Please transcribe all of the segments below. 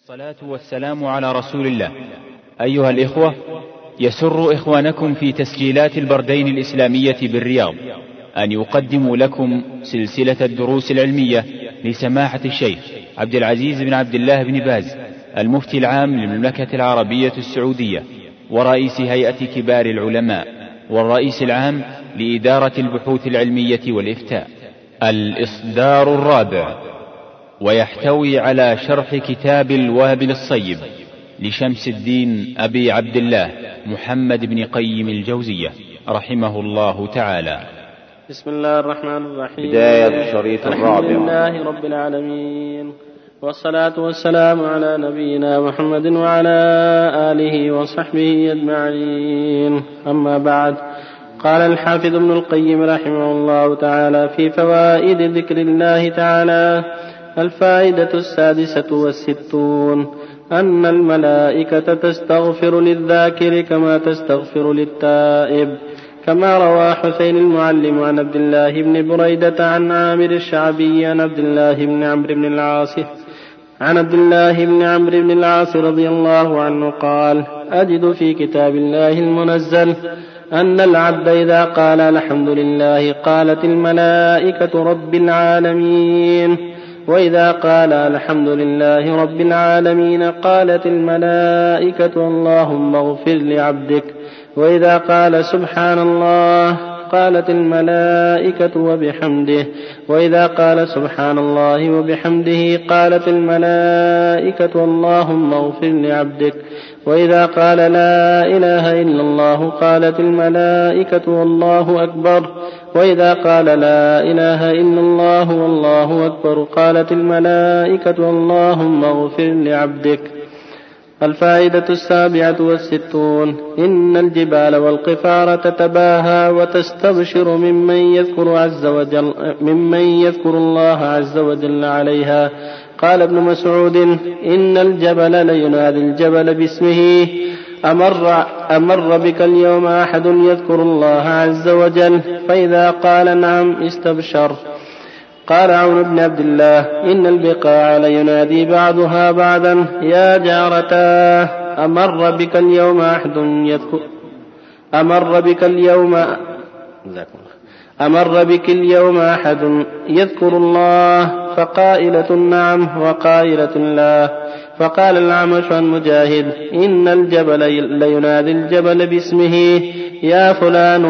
الصلاة والسلام على رسول الله. أيها الإخوة، يسر إخوانكم في تسجيلات البردين الإسلامية بالرياض أن يقدموا لكم سلسلة الدروس العلمية لسماحة الشيخ عبد العزيز بن عبد الله بن باز، المفتي العام للمملكة العربية السعودية ورئيس هيئة كبار العلماء والرئيس العام لإدارة البحوث العلمية والإفتاء. الإصدار الرابع، ويحتوي على شرح كتاب الوابل الصيب لشمس الدين أبي عبد الله محمد بن قيم الجوزية رحمه الله تعالى. بسم الله الرحمن الرحيم. بداية الشريط الرابع. الحمد لله رب العالمين، والصلاة والسلام على نبينا محمد وعلى آله وصحبه أجمعين. أما بعد، قال الحافظ ابن القيم رحمه الله تعالى في فوائد ذكر الله تعالى: الفائدة 66 أن الملائكة تستغفر للذاكر كما تستغفر للتائب، كما روى حسين المعلم عن عبد الله بن بريدة عن عامر الشعبي عن عبد الله بن عمرو بن العاص رضي الله عنه قال: أجد في كتاب الله المنزل أن العبد إذا قال الحمد لله قالت الملائكة رب العالمين، وإذا قال الحمد لله رب العالمين قالت الملائكة اللهم اغفر لعبدك، وإذا قال سبحان الله قالت الملائكة وبحمده، وإذا قال سبحان الله وبحمده قالت الملائكة اللهم اغفر لعبدك، وإذا قال لا إله إلا الله قالت الملائكة والله أكبر، وإذا قال لا إله إلا الله والله أكبر قالت الملائكة اللهم اغفر لعبدك. الفائدة 67 إن الجبال والقفار تتباهى وتستبشر ممن يذكر الله عز وجل عليها. قال ابن مسعود: إن الجبل لينادي الجبل باسمه: أمر بك اليوم أحد يذكر الله عز وجل؟ فإذا قال نعم استبشر. قال عون بن عبد الله: إن البقاع لينادي بعضها بعضا: يا جارتاه أمر بك اليوم أحد يذكر الله؟ فقائلة نعم وقائلة لا. فقال الأعمش عن مجاهد: إن الجبل لينادي الجبل باسمه: يا فلان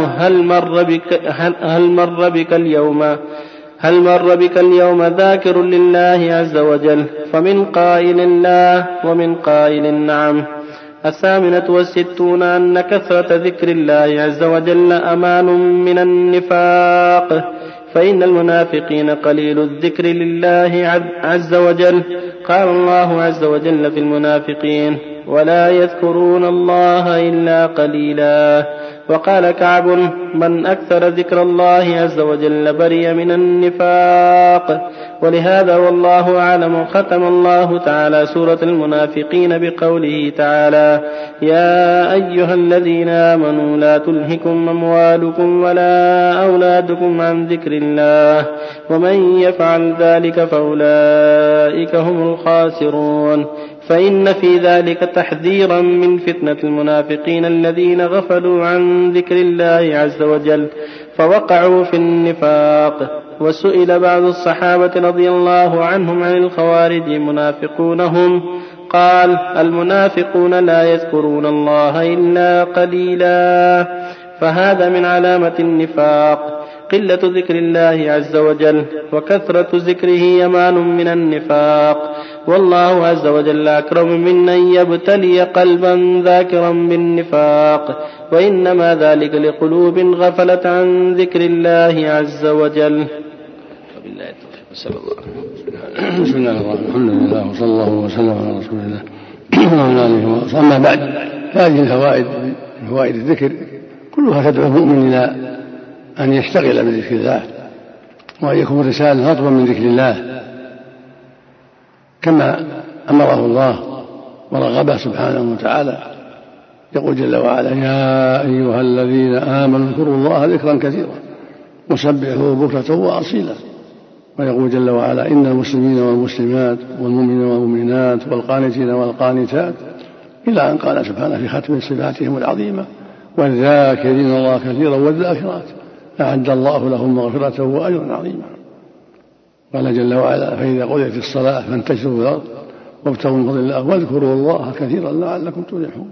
هل مر بك اليوم ذاكر لله عز وجل؟ فمن قائل لا ومن قائل نعم. 68 أن كثرة ذكر الله عز وجل أمان من النفاق، فإن المنافقين قليل الذكر لله عز وجل. قال الله عز وجل في المنافقين: ولا يذكرون الله إلا قليلا. وقال كعب: من أكثر ذكر الله عز وجل برئ من النفاق. ولهذا والله أعلم ختم الله تعالى سورة المنافقين بقوله تعالى: يا أيها الذين آمنوا لا تلهكم أموالكم ولا أولادكم عن ذكر الله ومن يفعل ذلك فأولئك هم الخاسرون. فإن في ذلك تحذيرا من فتنة المنافقين الذين غفلوا عن ذكر الله عز وجل فوقعوا في النفاق. وسئل بعض الصحابة رضي الله عنهم عن الخوارج منافقون هم؟ قال: المنافقون لا يذكرون الله إلا قليلا. فهذا من علامة النفاق قلة ذكر الله عز وجل، وكثرة ذكره أمان من النفاق. والله عز وجل أكرم من أن يبتلي قلبا ذاكرا بالنفاق، وإنما ذلك لقلوب غفلت عن ذكر الله عز وجل. بسم الله الرحمن الرحيم. الحمد لله وصلى الله وسلم على رسول الله وعلى آله وصحبه. أما بعد، هذه الفوائد من فوائد الذكر كلها تدعو المؤمن إلى أن يشتغل بذكر الله، وأن يكون الرسالة رطبا من ذكر الله كما أمره الله ورغبه سبحانه وتعالى. يقول جل وعلا: يا أيها الذين آمنوا اذكروا الله ذكرا كثيرا وسبحوه بكرة وأصيلا. ويقول جل وعلا: إن المسلمين والمسلمات والمؤمنين والمؤمنات والقانتين والقانتات، إلى أن قال سبحانه في ختم صفاتهم العظيمة: والذاكرين الله كثيرا والذاكرات أعد الله لهم مغفرة وأجرا عظيما. قال جل وعلا: فإذا قضيت الصلاة فانتشروا في الأرض وابتغوا من فضل الله واذكروا الله كثيرا لعلكم تفلحون.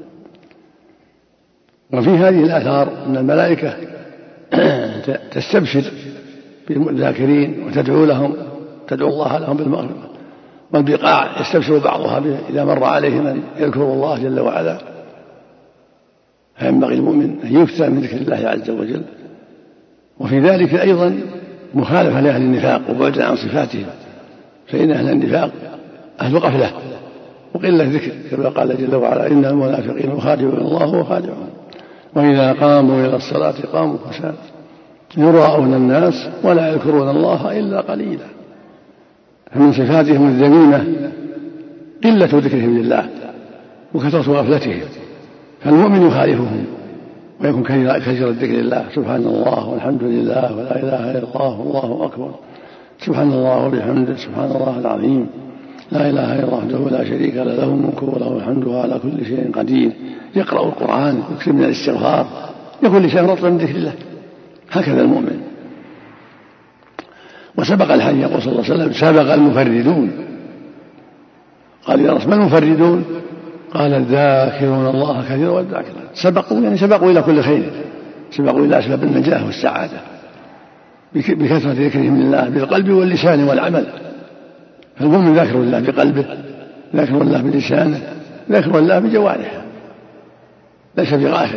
وفي هذه الآثار أن الملائكة تستبشر بالذاكرين وتدعو لهم، تدعو الله لهم بالمغفرة. والبقاع يستبشر بعضها إذا مر عليه من يذكر الله جل وعلا. فينبغي المؤمن أن يكثر من ذكر الله عز وجل. وفي ذلك أيضا مخالفة لأهل النفاق وبعد عن صفاتهم، فإن أهل النفاق أهل غفلة وقلة ذكر، كما قال جل وعلا: إن المنافقين يخادعون الله وهو خادعهم وإذا قاموا إلى الصلاة قاموا كسالى يراءون الناس ولا يذكرون الله إلا قليلا. فمن صفاتهم الذميمة قلة ذكرهم لله وكثرة غفلتهم، فالمؤمن يخالفهم ويكون كثير الذكر لله: سبحان الله والحمد لله ولا إله إلا الله والله أكبر، سبحان الله وبحمده، سبحان الله العظيم، لا إله إلا الله وحده لا شريك له، له الملك وله الحمد وعلى كل شيء قدير. يقرأ القرآن، يكثر من الاستغفار، يكون لسان رطبا من ذكر الله. هكذا المؤمن. وسبق الحديث، يقول صلى الله عليه وسلم: سبق المفردون. قال: يا رسول ما المفردون؟ قال: الذاكرون الله كثيرا والذاكرات. سبقوا يعني سبقوا إلى كل خير، سبقوا إلى أسباب النجاة والسعادة بكثرة ذكرهم لله بالقلب واللسان والعمل. فالمؤمن ذاكر الله بقلبه، ذاكر الله بلسانه، ذاكر الله بجوارحه، ليس بغافل.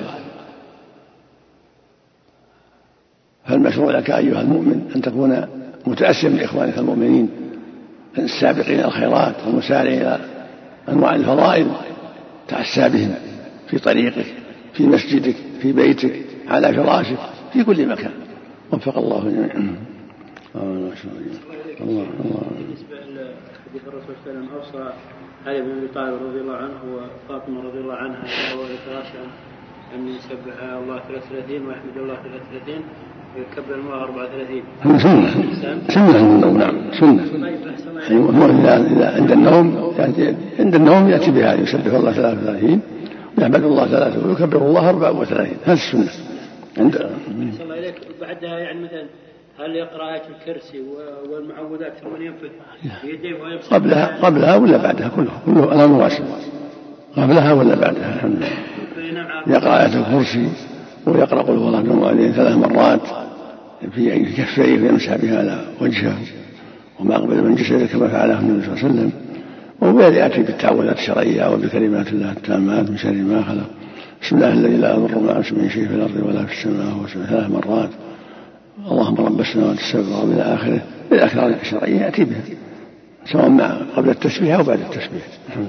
فالمشروع لك أيها المؤمن أن تكون متأسيا بإخوانك المؤمنين السابقين إلى الخيرات والمسارعين إلى أنواع الفضائل، تأسى بهم في طريقك، في مسجدك، في بيتك، على فراشك، في كل مكان. وفق الله جميعا. بالنسبة لحديث الرسول صلى الله عليه وسلم أوصى علي بن أبي طالب رضي الله عنه وفاطمة رضي الله عنها أن يسبح الله 33 ويحمد الله 33 ويكبر الله 34. سنة النوم. نعم سنة. إذا عند النوم يأتي بها يسبح الله 33 ويحمد الله 33 ويكبر الله 34. هذا السنة. أحسن الله إليك. بعدها يعني مثلا هل يقرأ آية الكرسي والمعوذات ثم ينفث بيديه ويمسح قبلها ولا بعدها؟ كله أنا مواسم. قبلها ولا بعدها؟ الحمد لله. يقرأ آية الكرسي ويقرأ قل هو الله أحد المؤمنين 3 مرات في كفيه ويمسح بها على وجهه وما أقبل من جسده كما فعله النبي صلى الله عليه وسلم. ويأتي بالتعوذات الشرعية وبكلمات الله التامات من شر ما خلق. بسم الله الذي لا يضر مع اسمه شيء في الأرض ولا في السماء 3 مرات. اللهم رب السماوات السبع وإلى آخره. بالأذكار الشرعية يأتي بها سواء مع قبل التسبيح أو بعد التسبيح. الحمد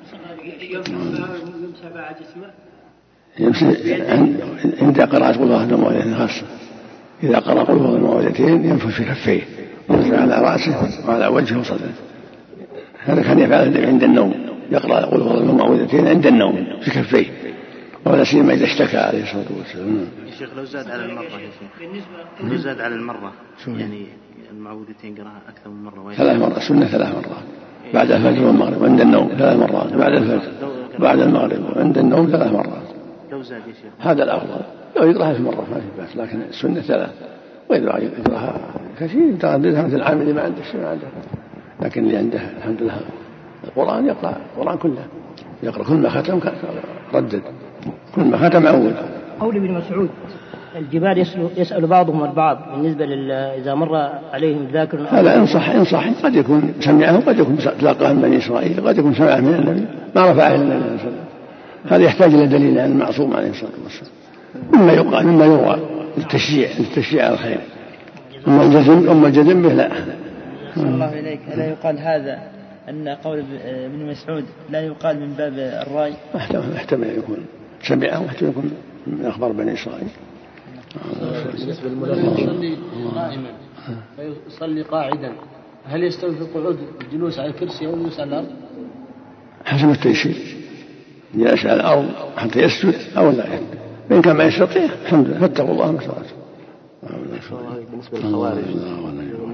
لله. عند قراءة قل هو الله المعوذتين خاصة. إذا قرأ قل هو المعوذتين ينفث في كفيه وينزل على رأسه وعلى وجهه وصدره. هذا كان يفعله عند النوم، يقرأ قل هو الله المعوذتين عند النوم في كفيه، ولا سيما إذا اشتكى عليه الصلاة والسلام. يا شيخ لو زاد على المرة، لو زاد على المرة يعني المعوذتين قراءة أكثر من مرة 3 مرات سنة 3 مرات بعد الفجر والمغرب وعند النوم 3 مرات بعد الفجر بعد المغرب وعند النوم 3 مرات. لو زاد يا شيخ هذا الأفضل. لو يقرأها في مرة ما في بأس، لكن السنة 3. وإذا يقرأها كثير ترددها مثل العامل اللي ما عنده شيء ما عنده، لكن اللي عنده الحمد لله القرآن يقرأ القرآن كله، يقرأ كل ما ختم ردد، كل ما ختم عود. قول ابن مسعود: الجبال يسأل بعضهم البعض بالنسبة إذا مر عليهم ذاكر. هذا إن صح قد يكون سمعه وقد يكون تلقاه من بني إسرائيل قد يكون سمعه من النبي ما رفعه النبي صلى الله عليه وسلم. هذا يحتاج إلى دليل عن المعصوم عليه الصلاة والسلام مما يقال مما يروى للتشجيع على الخير. أما الجزم به لا. الله إليك. ألا يقال هذا أن قول ابن مسعود لا يقال من باب الرأي؟ احتمل يكون سمعه واحتمل يكون من أخبار بني إسرائيل. بالنسبة للملك يصلي قائما فيصلي قاعدا، هل يستوي في القعود الجلوس على الكرسي أو الجلوس على الأرض؟ حسب التيسير، جالس على الأرض حتى يسجد أو لا يسجد، إن كان ما يستطيع الحمد لله فاتقوا الله ما استطعتم. بالنسبة للخوارج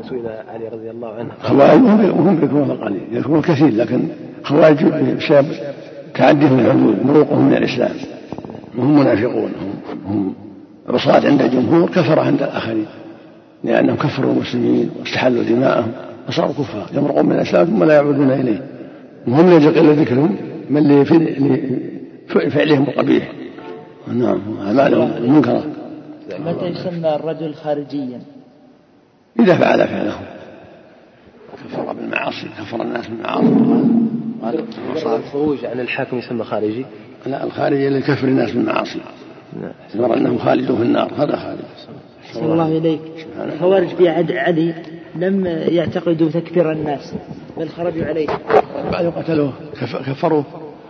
سئل علي رضي الله عنه خوارج هم يكونون قليل، يكونون كثير، لكن خوارج شاب تعديهم الحدود، مروقهم من الإسلام، وهم منافقون، هم عصاة عند الجمهور، كفر عند الآخرين، لأنهم كفروا المسلمين واستحلوا دماءهم وصاروا كفار، يمرقون من الإسلام ثم لا يعودون إليه، وهم لا يقل ذكرهم من لفعلهم القبيح. نعم، أعمالهم منكرة. متى يسمى الرجل خارجيا؟ إذا فعل فعله كفر بالمعاصي، كفر الناس بالمعاصي. الخروج عن الحاكم يسمى خارجي؟ لا، الخارجي اللي كفر الناس بالمعاصي، يرى أنهم خالدون في النار، هذا خارج. صلى الله إليك. الخوارج في عهد علي لم يعتقدوا تكفير الناس بل خرجوا عليه، بعد قتلوه كفروا،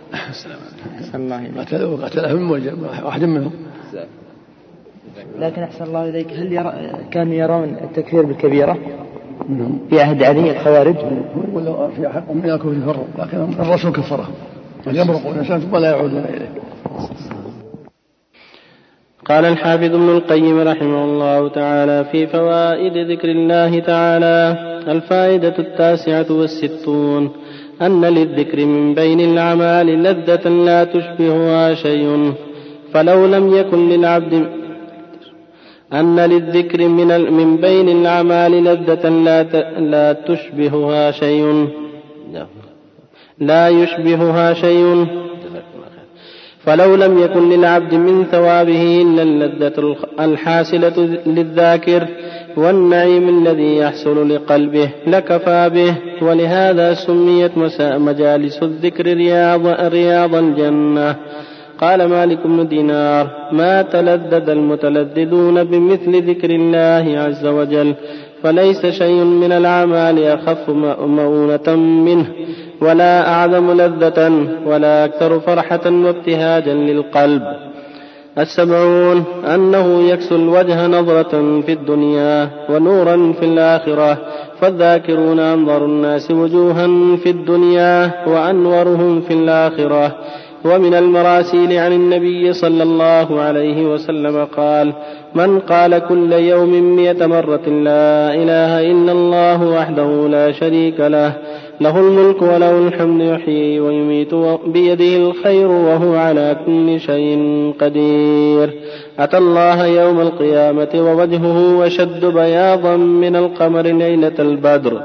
قتلهم واحد منهم. لكن أحسن الله إليك، هل كانوا يرون التكفير بالكبيرة في عهد علي الخوارج؟ ولا في حقهم من الكفر يفروا، لكن الرسول كفرهم ويمرقون الإنسان ثم لا يعودون إليه. قال الحافظ ابن القيم رحمه الله تعالى في فوائد ذكر الله تعالى: الفائدة 69، أن للذكر من بين الأعمال لذة لا تشبهها شيء، فلو لم يكن للعبد أن للذكر من بين الأعمال لذة لا تشبهها شيء، لا يشبهها شيء، فلو لم يكن للعبد من ثوابه إلا اللذة الحاصلة للذاكر والنعيم الذي يحصل لقلبه لكفى به. ولهذا سميت مجالس الذكر رياض الجنة. قال مالك بن دينار: ما تلذذ المتلذذون بمثل ذكر الله عز وجل، فليس شيء من الأعمال أخف مؤونة منه، ولا أعظم لذة، ولا أكثر فرحة وابتهاجا للقلب. 70 أنه يكسو الوجه نظرة في الدنيا ونورا في الآخرة، فالذاكرون أنظر الناس وجوها في الدنيا وأنورهم في الآخرة. ومن المراسيل عن النبي صلى الله عليه وسلم قال: من قال كل يوم 100 مرة لا إله إلا الله وحده لا شريك له، له الملك وله الحمد، يحيي ويميت بيده الخير وهو على كل شيء قدير، أتى الله يوم القيامة ووجهه وشد بياضا من القمر ليلة البدر.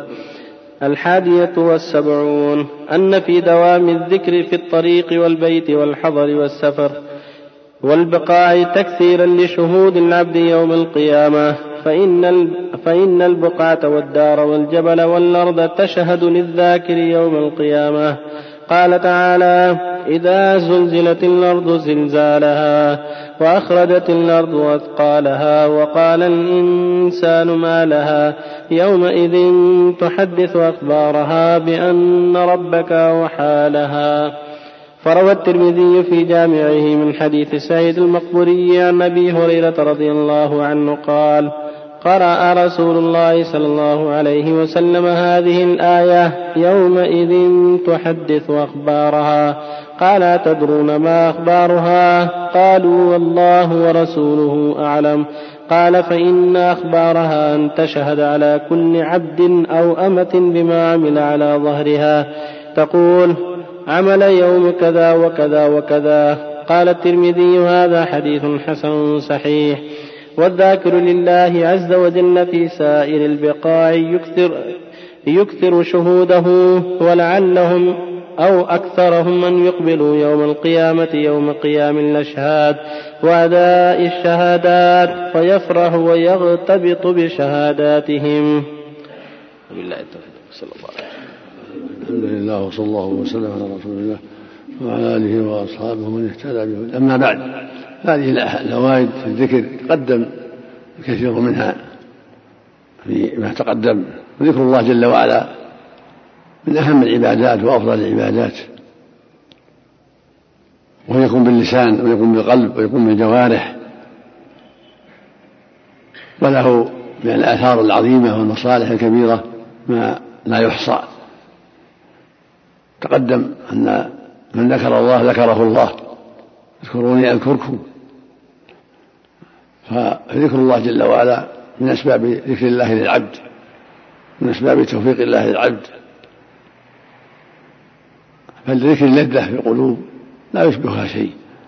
71 أن في دوام الذكر في الطريق والبيت والحضر والسفر والبقاع تكثيرا لشهود العبد يوم القيامة، فإن البقعة والدار والجبل والأرض تشهد للذاكر يوم القيامة. قال تعالى: إذا زلزلت الأرض زلزالها وأخرجت الأرض أثقالها وقال الإنسان ما لها يومئذ تحدث أخبارها بأن ربك أوحى لها. فروى الترمذي في جامعه من حديث سعيد المقبوري عن أبي هريرة رضي الله عنه قال: قرأ رسول الله صلى الله عليه وسلم هذه الآية: يومئذ تحدث أخبارها. قال: أتدرون ما أخبارها؟ قالوا: والله ورسوله أعلم. قال: فإن أخبارها أن تشهد على كل عبد أو أمة بما عمل على ظهرها، تقول: عمل يوم كذا وكذا وكذا. قال الترمذي: هذا حديث حسن صحيح. والذاكر لله عز وجل في سائر البقاع يكثر شهوده، ولعلهم أو أكثرهم أن يقبلوا يوم القيامة يوم قيام الأشهاد وأداء الشهادات، فيفرح ويغتبط بشهاداتهم. وبالله التوفيق. صلى الله عليه وسلم. الحمد لله وصلى الله وسلم على رسول الله وعلى آله وأصحابه من اهتدى به. أما بعد، هذه الفوائد في الذكر تقدم الكثير منها فيما تقدم. وذكر الله جل وعلا من أهم العبادات وأفضل العبادات، ويكون باللسان ويكون بالقلب ويكون بالجوارح، وله من الآثار العظيمة والمصالح الكبيرة ما لا يحصى. تقدم أن من ذكر الله ذكره الله، اذكروني أذكركم. فذكر الله جل وعلا من أسباب ذكر الله للعبد، من أسباب توفيق الله للعبد. فالذكر لذة في القلوب لا يشبهها شيء،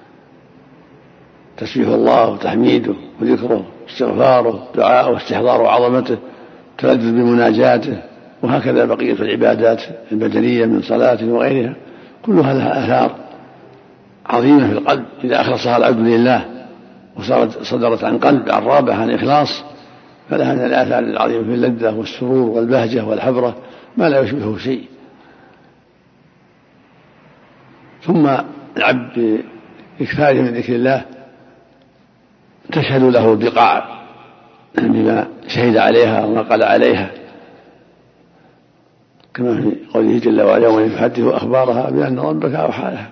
تسبيح الله وتحميده وذكره واستغفاره دعاءه واستحضار عظمته تلذذ بمناجاته، وهكذا بقية العبادات البدنية من صلاة وغيرها كلها لها آثار عظيمة في القلب إذا أخلصها العبد لله وصدرت عن قلب عن رابع عن إخلاص، فلها من الآثار العظيمة في اللذة والسرور والبهجة والحبرة ما لا يشبهه شيء. ثم العبد بإكثاره من ذكر الله تشهد له البقاع بما شهد عليها ونقل عليها، كما في قوله جل وعلا ومن يحدث أخبارها بأن ربك أوحى لها.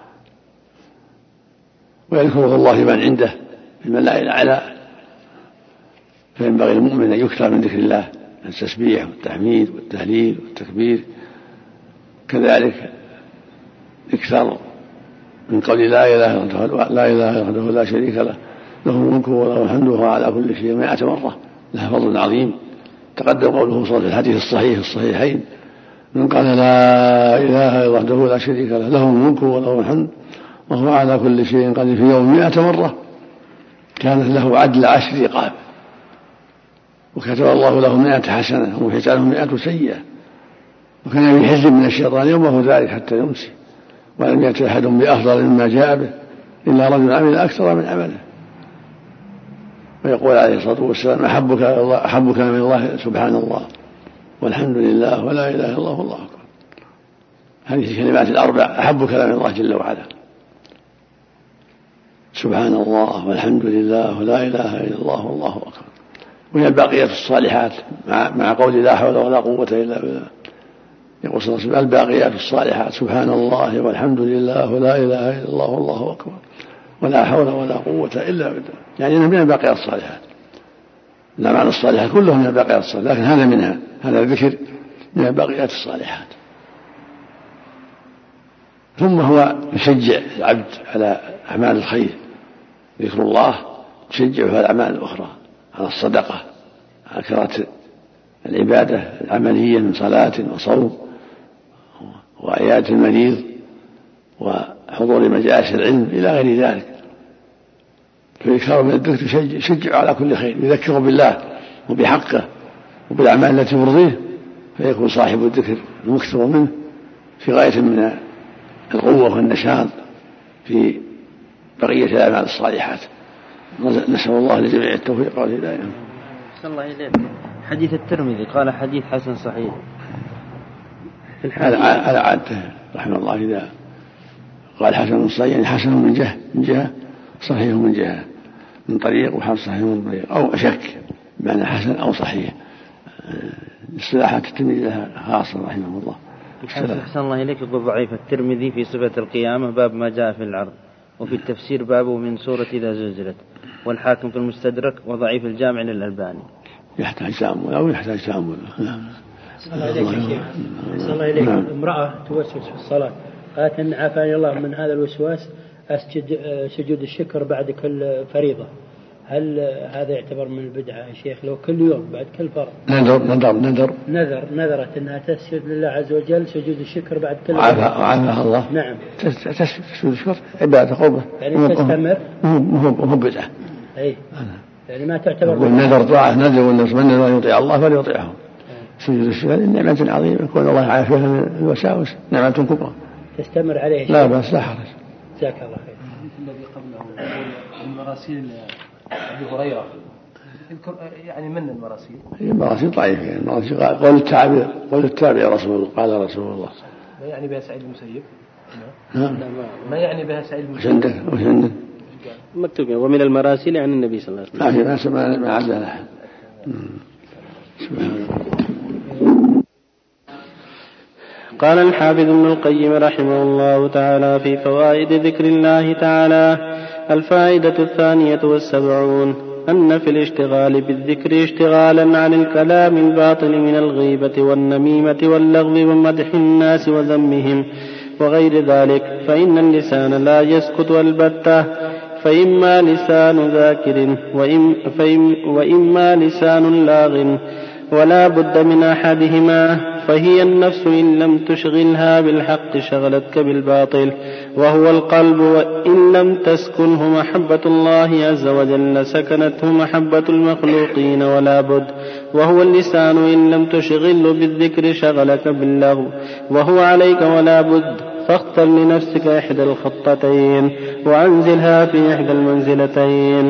ويذكر الله من عنده في الملأ الأعلى، فينبغي المؤمن أن يكثر من ذكر الله، التسبيح والتحميد والتهليل والتكبير، كذلك يكثر من قول لا إله إلا الله لا شريك له له الملك وله الحمد وهو على كل شيء 100 مرة، لها فضل عظيم. تقدم قوله صلى الله عليه وسلم في الحديث الصحيح الصحيحين من قال لا إله إلا وحده لا شريك له له الملك وله الحمد وهو على كل شيء قدير في يوم 100 مرة كانت له عدل 10 رقاب، وكتب الله له 100 حسنة ومحيت عنه 100 سيئة، وكان في حزب من الشيطان يومه ذلك حتى يمسي، ولم يأتي أحد بأفضل مما جاء به إلا رجل عمل أكثر من عمله. ويقول عليه الصلاة والسلام أحبك من الله سبحان الله والحمد لله ولا إله إلا الله والله أكبر. هذه الكلمات الأربع أحب كلام الله جل وعلا، سبحان الله والحمد لله ولا إله إلا الله والله أكبر. وهي الباقيات الصالحات مع قول لا حول ولا قوة إلا بالله. يقول صلى الله عليه وسلم الباقيات الصالحات سبحان الله والحمد لله ولا إله إلا الله والله أكبر ولا حول ولا قوة إلا بالله، يعني أنها من الباقيات الصالحات. لا معنى الصالحات كلهم من الباقيات الصالحات، لكن هذا منها، هذا الذكر من الباقيات الصالحات. ثم هو يشجع العبد على أعمال الخير، ذكر الله يشجعه على الأعمال الأخرى، على الصدقة، على كثرة العبادة العملية من صلاة وصوم وعيادة المريض وحضور مجالس العلم إلى غير ذلك. فيكثر من الذكر يشجع على كل خير، يذكر بالله وبحقه وبالأعمال التي يرضيه، فيكون صاحب الذكر المكثر منه في غاية من القوة والنشاط في بقية الأعمال الصالحات. نسأل الله لجميع التوفيق والهداية. صلى الله عليه وسلم. حديث الترمذي قال حديث حسن صحيح على عادته رحمه الله، إذا قال حسن صحيح يعني حسن من جهة صحيح من جهة من طريق وحسن صحيح من طريق، أو أشك بمعنى حسن أو صحيح. اصطلاحات الترمذي لها خاصة رحمه الله. أحسن الله إليك. يقول ضعيف الترمذي في صفة القيامة باب ما جاء في العرض، وفي التفسير بابه من سورة إذا زلزلت، والحاكم في المستدرك، وضعيف الجامع للألباني. يحتاج تأمل أو يحتاج تأمل. أحسن الله إليك يا شيخ. أحسن الله إليك. امرأة توسوس في الصلاة، قالت إن عافاني الله من هذا الوسواس أسجد سجود الشكر بعد كل فريضة، هل هذا يعتبر من البدعة يا شيخ لو كل يوم بعد كل فرض؟ نذرت أنها تسجد لله عز وجل سجود الشكر بعد كل فرض. وعافاها الله. نعم. تسجد الشكر عبادة قربة. يعني تستمر. مو بدعة. أي. يعني ما تعتبر. والنذر طاعة نذر، والناس من نذر يطيع الله فليطيعه. سجود الشكر نعمة عظيمة، يكون الله عافية من الوساوس، نعمة كبرى. تستمر عليه. لا بأس لا حرج. جزاك الله خير. الذي قبله المراسيل أبي هريرة يعني من المراسيل؟ المراسيل ضعيفة، يعني المراسيل قول التابع رسول الله قال رسول الله. ما يعني بها سعيد المسيب؟ نعم. ما يعني بها سعيد المسيب؟ وش مكتوب ومن المراسيل عن النبي صلى الله عليه وسلم. ما عدا له. قال الحافظ ابن القيم رحمه الله تعالى في فوائد ذكر الله تعالى: الفائدة 72 أن في الاشتغال بالذكر اشتغالا عن الكلام الباطل من الغيبة والنميمة واللغو ومدح الناس وذمهم وغير ذلك، فإن اللسان لا يسكت البتة، فإما لسان ذاكر وإما لسان لاغ، ولا بد من أحدهما، فهي النفس إن لم تشغلها بالحق شغلتك بالباطل وهو القلب، وإن لم تسكنه محبة الله عز وجل سكنته محبة المخلوقين ولا بد، وهو اللسان إن لم تشغله بالذكر شغلك باللغو وهو عليك ولا بد، فاختر لنفسك إحدى الخطتين وأنزلها في إحدى المنزلتين.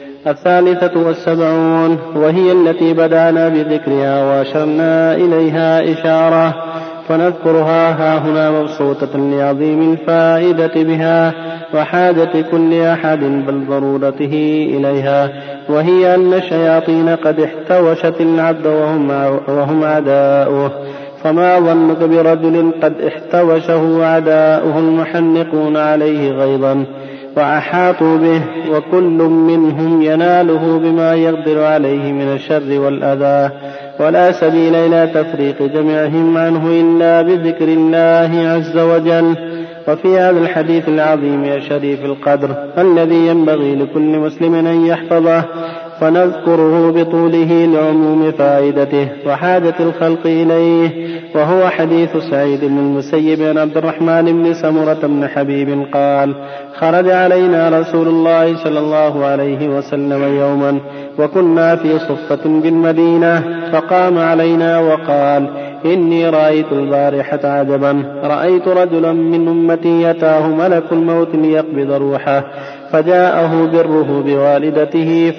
73 وهي التي بدأنا بذكرها وأشرنا إليها إشارة، فنذكرها هاهنا مبسوطة لعظيم الفائدة بها وحاجة كل أحد بل ضرورته إليها، وهي أن الشياطين قد احتوشت العبد وهم أعداؤه. فما ظنك برجل قد احتوشه أعداؤه المحنقون عليه غيظا وأحاطوا به، وكل منهم يناله بما يقدر عليه من الشر والأذى، ولا سبيل إلى تفريق جميعهم عنه إلا بذكر الله عز وجل. وفي هذا الحديث العظيم الشريف القدر الذي ينبغي لكل مسلم أن يحفظه، فنذكره بطوله لعموم فائدته وحاجة الخلق إليه، وهو حديث سعيد بن المسيب عن عبد الرحمن بن سمرة بن حبيب قال: خرج علينا رسول الله صلى الله عليه وسلم يوما وكنا في صفة بالمدينة، فقام علينا وقال: إني رأيت البارحة عجبا، رأيت رجلا من أمتي يتاه ملك الموت ليقبض روحه، فجاءه بره بوالدته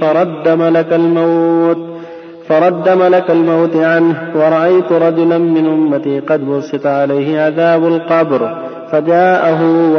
فرد ملك الموت عنه، ورأيت رجلا من أمتي قد بسط عليه عذاب القبر، فجاءه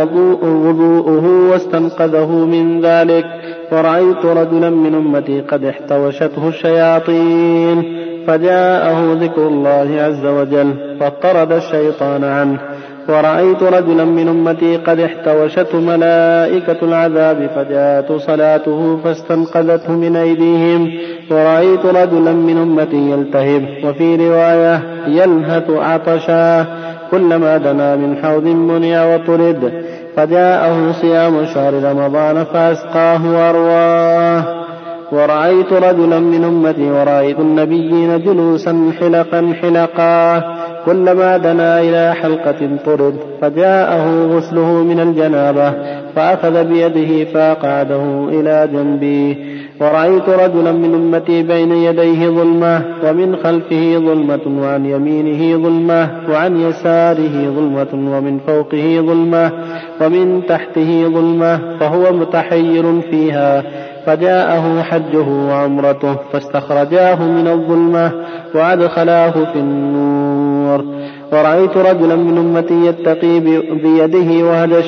وضوءه واستنقذه من ذلك، ورأيت رجلا من أمتي قد احتوشته الشياطين، فجاءه ذكر الله عز وجل فاطرد الشيطان عنه، ورأيت رجلا من أمتي قد احتوشته ملائكة العذاب، فجاءت صلاته فاستنقذته من أيديهم، ورأيت رجلا من أمتي يلتهب، وفي رواية يلهث عطشا، كلما دنا من حوض منع وطرد، فجاءه صيام شهر رمضان فأسقاه وأرواه. ورأيت رجلا من أمتي ورأيت النبيين جلوسا حلقا، كلما دنا إلى حلقة طرد، فجاءه غسله من الجنابة، فأخذ بيده فأقعده إلى جنبي. ورأيت رجلا من أمتي بين يديه ظلمة، ومن خلفه ظلمة، وعن يمينه ظلمة، وعن يساره ظلمة، ومن فوقه ظلمة، ومن تحته ظلمة، فهو متحير فيها، فجاءه حجه وعمرته فاستخرجاه من الظلمة وأدخلاه في النور. ورأيت رجلا من أمتي يتقي بيده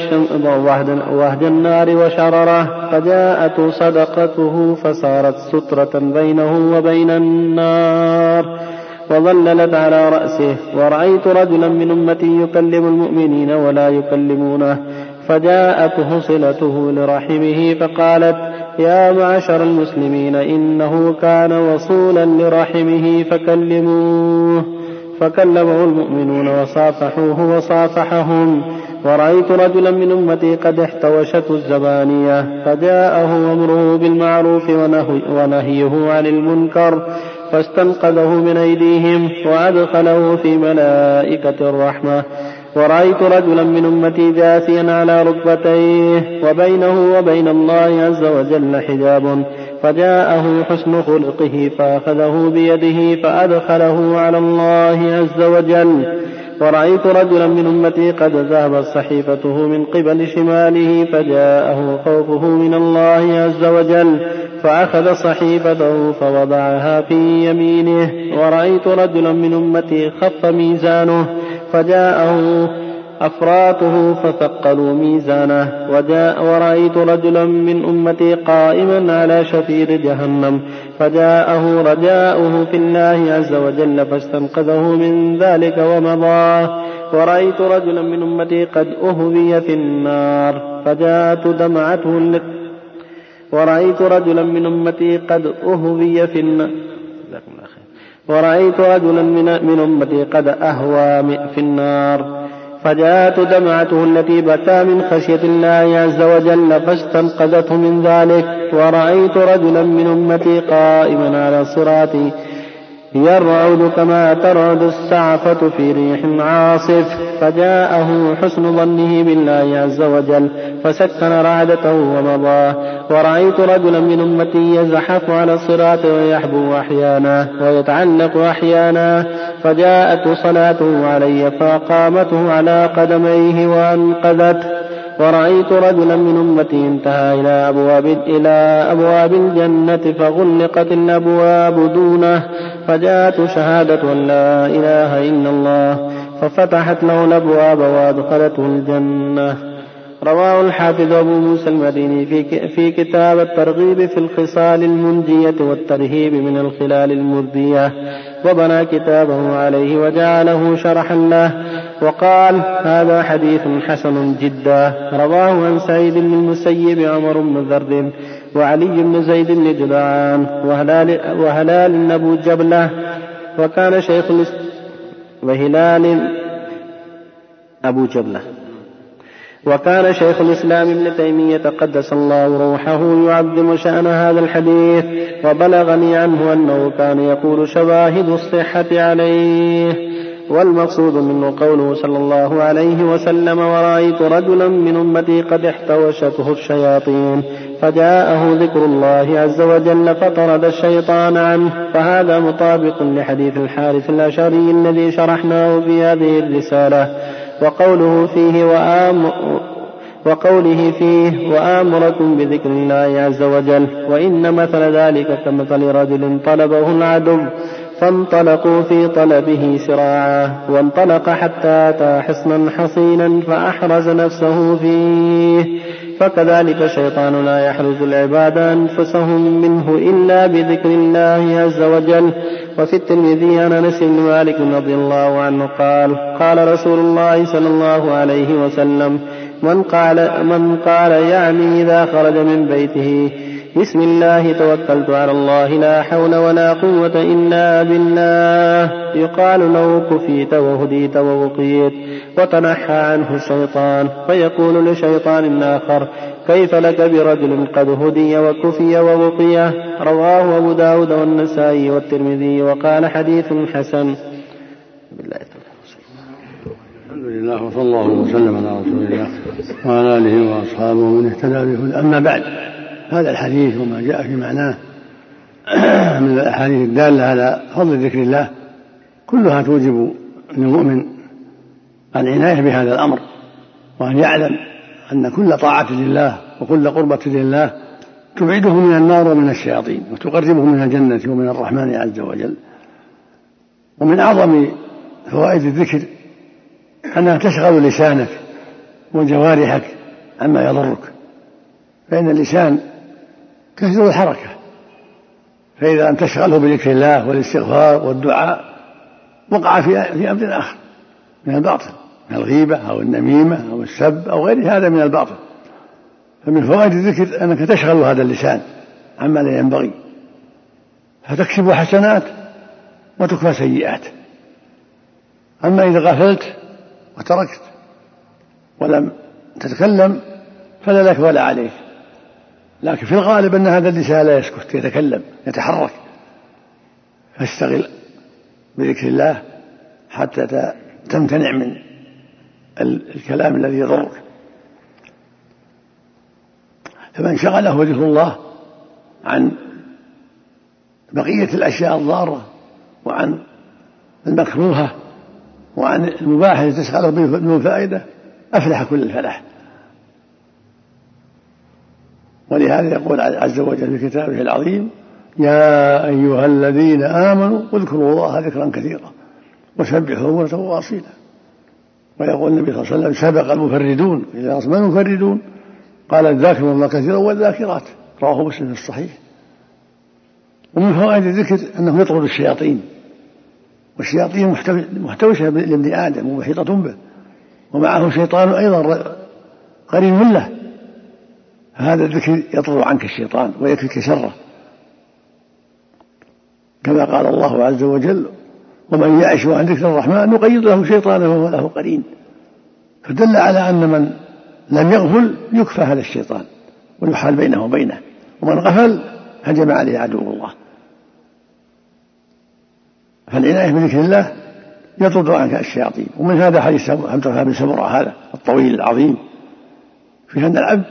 وهج النار وشرره، فجاءت صدقته فصارت سترة بينه وبين النار وظللت على رأسه. ورأيت رجلا من أمتي يكلم المؤمنين ولا يكلمونه، فجاءته صلته لرحمه فقالت: يا معشر المسلمين إنه كان وصولا لرحمه فكلموه، فكلمه المؤمنون وصافحوه وصافحهم. ورأيت رجلا من أمتي قد احتوشته الزبانية، فجاءه أمره بالمعروف ونهيه عن المنكر، فاستنقذه من أيديهم وأدخله في ملائكة الرحمة. ورأيت رجلا من أمتي جاثيا على ركبتيه وبينه وبين الله عز وجل حجاب، فجاءه حسن خلقه فأخذه بيده فأدخله على الله عز وجل. ورأيت رجلا من أمتي قد ذهبت صحيفته من قبل شماله، فجاءه خوفه من الله عز وجل، فأخذ صحيفته فوضعها في يمينه. ورأيت رجلا من أمتي خف ميزانه، فجاءه أفراطه فثقلوا ميزانه. ورأيت رجلا من أمتي قائما على شفير جهنم، فجاءه رجاؤه في الله عز وجل فاستنقذه من ذلك ومضى. ورأيت رجلا من أمتي قد أهوي في النار، فجاءت دمعته ورأيت رجلا من أمتي قد أهوي في النار ورأيت رجلا من أمتي قد أهوى في النار، فجاءت دمعته التي بكى من خشية الله عز وجل فاستنقذته من ذلك. ورأيت رجلا من أمتي قائما على الصراط هي الرعود كما ترعد السعفة في ريح عاصف. فجاءه حسن ظنه بالله عز وجل فسكن رعدته ومضى. ورأيت رجلا من أمتي يزحف على الصراط ويحبو أحيانا ويتعلق أحيانا، فجاءت صلاته علي فأقامته على قدميه وأنقذته. ورأيت رجلا من أمتي انتهى إلى أبواب الجنة فغلقت الأبواب دونه، فجاءت شهادة أن لا إله إلا الله ففتحت له الأبواب وأدخلته الجنة. رواه الحافظ أبو موسى المديني في كتاب الترغيب في الخصال المنجية والترهيب من الخلال المردية، وبنى كتابه عليه وجعله شرحا له، وقال: هذا حديث حسن جدا. رواه عن سعيد بن المسيب عمر بن ذر وعلي بن زيد بن جدعان وهلال أبو جبلة، وكان شيخ وهلال أبو جبلة. وكان شيخ الإسلام ابن تيمية قدس الله روحه يعظم شأن هذا الحديث، وبلغني عنه أنه كان يقول شواهد الصحة عليه، والمقصود منه قوله صلى الله عليه وسلم: ورأيت رجلا من أمتي قد احتوشته الشياطين فجاءه ذكر الله عز وجل فطرد الشيطان عنه. فهذا مطابق لحديث الحارث الأشعري الذي شرحناه في هذه الرسالة، وقوله فيه وآمركم بذكر الله عز وجل. وإن مثل ذلك كمثل رجل طلبه العدو فانطلقوا في طلبه سراعا، وانطلق حتى أتى حصنا حصينا فأحرز نفسه فيه. فكذلك الشيطان لا يحرز العباد أنفسهم منه إلا بذكر الله عز وجل. وفي الترمذي عن أنس بن مالك رضي الله عنه قال: قال رسول الله صلى الله عليه وسلم: من قال يعني إذا خرج من بيته: بسم الله توكلت على الله لا حول ولا قوة إلا بالله، يقال له كفيت وهديت ووقيت وتنحى عنه الشيطان. فيقول لشيطان آخر: كيف لك برجل قد هدي وكفي ووقيه؟ رواه أبو داود والنسائي والترمذي وقال حديث حسن. الحمد لله وصلى الله وسلم على رسول الله وعلى آله وأصحابه من اهتدى به. أما بعد، هذا الحديث وما جاء في معناه من الأحاديث الدالة على فضل ذكر الله كلها توجب للمؤمن العناية بهذا الأمر، وأن يعلم أن كل طاعة لله وكل قربة لله تبعده من النار ومن الشياطين وتقربه من الجنة ومن الرحمن عز وجل. ومن أعظم فوائد الذكر أنها تشغل لسانك وجوارحك عما يضرك، فإن اللسان كثير الحركة، فإذا أن تشغله بذكر الله والاستغفار والدعاء وقع في أمر آخر من الباطل، من الغيبة أو النميمة أو السب أو غير هذا من الباطل. فمن فوائد الذكر أنك تشغل هذا اللسان عما لا ينبغي، فتكسب حسنات وتكفى سيئات. أما إذا غفلت وتركت ولم تتكلم فلا لك ولا عليك، لكن في الغالب أن هذا اللسان لا يسكت، يتكلم يتحرك، فاشتغل بذكر الله حتى تمتنع من الكلام الذي يضرك. فمن شغله ذكر الله عن بقية الأشياء الضارة وعن المكروهة وعن المباح الذي تشغله بدون فائدة أفلح كل الفلاح. ولهذا يقول عز وجل في كتابه العظيم: يا أيها الذين آمنوا اذكروا الله ذكرا كثيرا وسبحوه بكرة وأصيلا. ويقول النبي صلى الله عليه وسلم: سبق المفردون، إذا أصبح المفردون قال الذاكرون الله كثيرا والذاكرات. رواه مسلم في الصحيح. ومن فوائد الذكر أنه يطرد الشياطين، والشياطين محتوشة لابن آدم ومحيطة به، ومعه شيطان أيضا قرين له، هذا الذكر يطرد عنك الشيطان ويكفيك شره، كما قال الله عز وجل: ومن يعش عن ذكر الرحمن نقيض له شيطانا وهو له قرين. فدل على أن من لم يغفل يكفى هذا الشيطان ويحال بينه وبينه، ومن غفل هجم عليه عدو الله. فالعناية بذكر الله يطرد عنك الشياطين. ومن هذا حديث حمزة بن سمرة هذا الطويل العظيم في أن العبد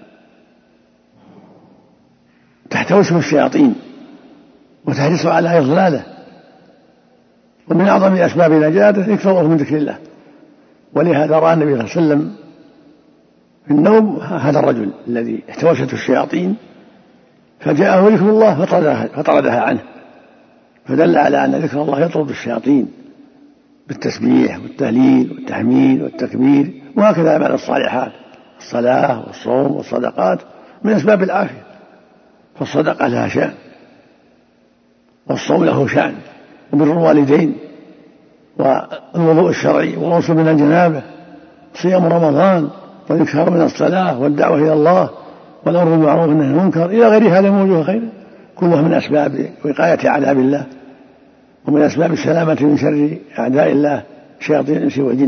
تحتوسه الشياطين وتحرصه على إضلاله، ومن أعظم أسباب نجاته يكثر من ذكر الله. ولهذا رأى النبي صلى الله عليه وسلم في النوم هذا الرجل الذي احتوسته الشياطين فجاءه ذكر الله فطردها عنه، فدل على أن ذكر الله يطرد الشياطين بالتسبيح والتهليل والتحميد والتكبير. وهكذا أعمال الصالحات، الصلاة والصوم والصدقات من أسباب العافية، فالصدقة لها شأن والصوم له شأن، وبر الوالدين والوضوء الشرعي والغسل من الجنابة، صيام رمضان والإكثار من الصلاة والدعوة إلى الله والأمر بالمعروف والنهي عن المنكر إلى غير هذا من وجوه خير، كلها من أسباب وقاية عذاب الله ومن أسباب السلامة من شر أعداء الله شياطين الإنس والجن.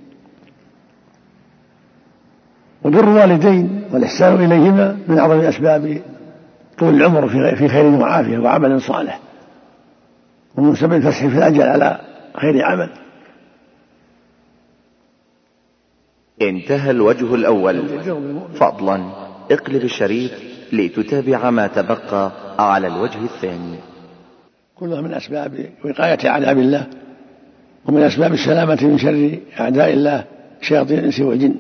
وبر الوالدين والإحسان إليهما من أعظم أسباب طول العمر في خير وعافية وعمل صالح، ومن سبب الفسح في الأجل على خير عمل. انتهى الوجه الأول. فضلا اقلب الشريط لتتابع ما تبقى على الوجه الثاني. كلها من أسباب وقاية عذاب الله ومن أسباب السلامة من شر أعداء الله شياطين الإنس والجن.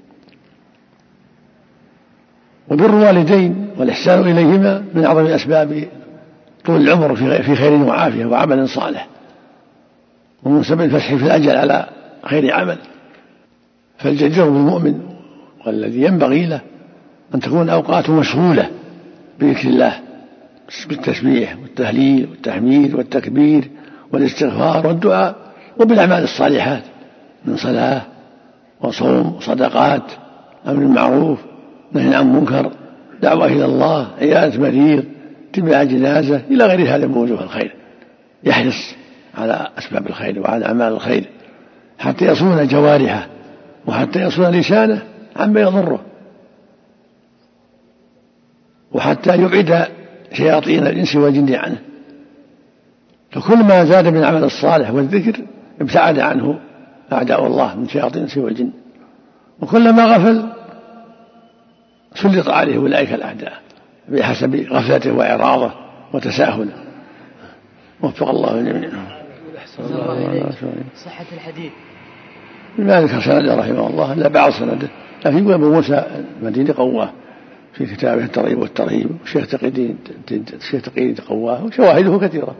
وبر الوالدين والإحسان إليهما من أعظم أسباب طول العمر في خير وعافية وعمل صالح، ومن سبب الفسح في الأجل على خير عمل. فالجدير بالمؤمن والذي ينبغي له أن تكون أوقاته مشغولة بذكر الله بالتسبيح والتهليل والتحميد والتكبير والاستغفار والدعاء، وبالأعمال الصالحات من صلاة وصوم وصدقات، أمر بالمعروف نهي عن منكر، دعوة إلى الله، عيادة مريض، اتباع جنازة، إلى غير هذا من وجوه الخير. يحرص على أسباب الخير وعلى أعمال الخير حتى يصون جوارحه وحتى يصون لسانه عما يضره، وحتى يبعد شياطين الإنس والجن عنه. فكل ما زاد من العمل الصالح والذكر ابتعد عنه أعداء الله من شياطين الإنس والجن، وكلما غفل سلط عليه أولئك الأعداء بحسب غفلته وإعراضه وتساهله. وفق الله الجميع. صحة الحديث ما ذكر سنده رحمه الله إلا بعض سنده، لكن يقول أبو موسى المديني قواه في كتابه الترغيب والترهيب، والشيخ تقي قواه، وشواهده كثيرة.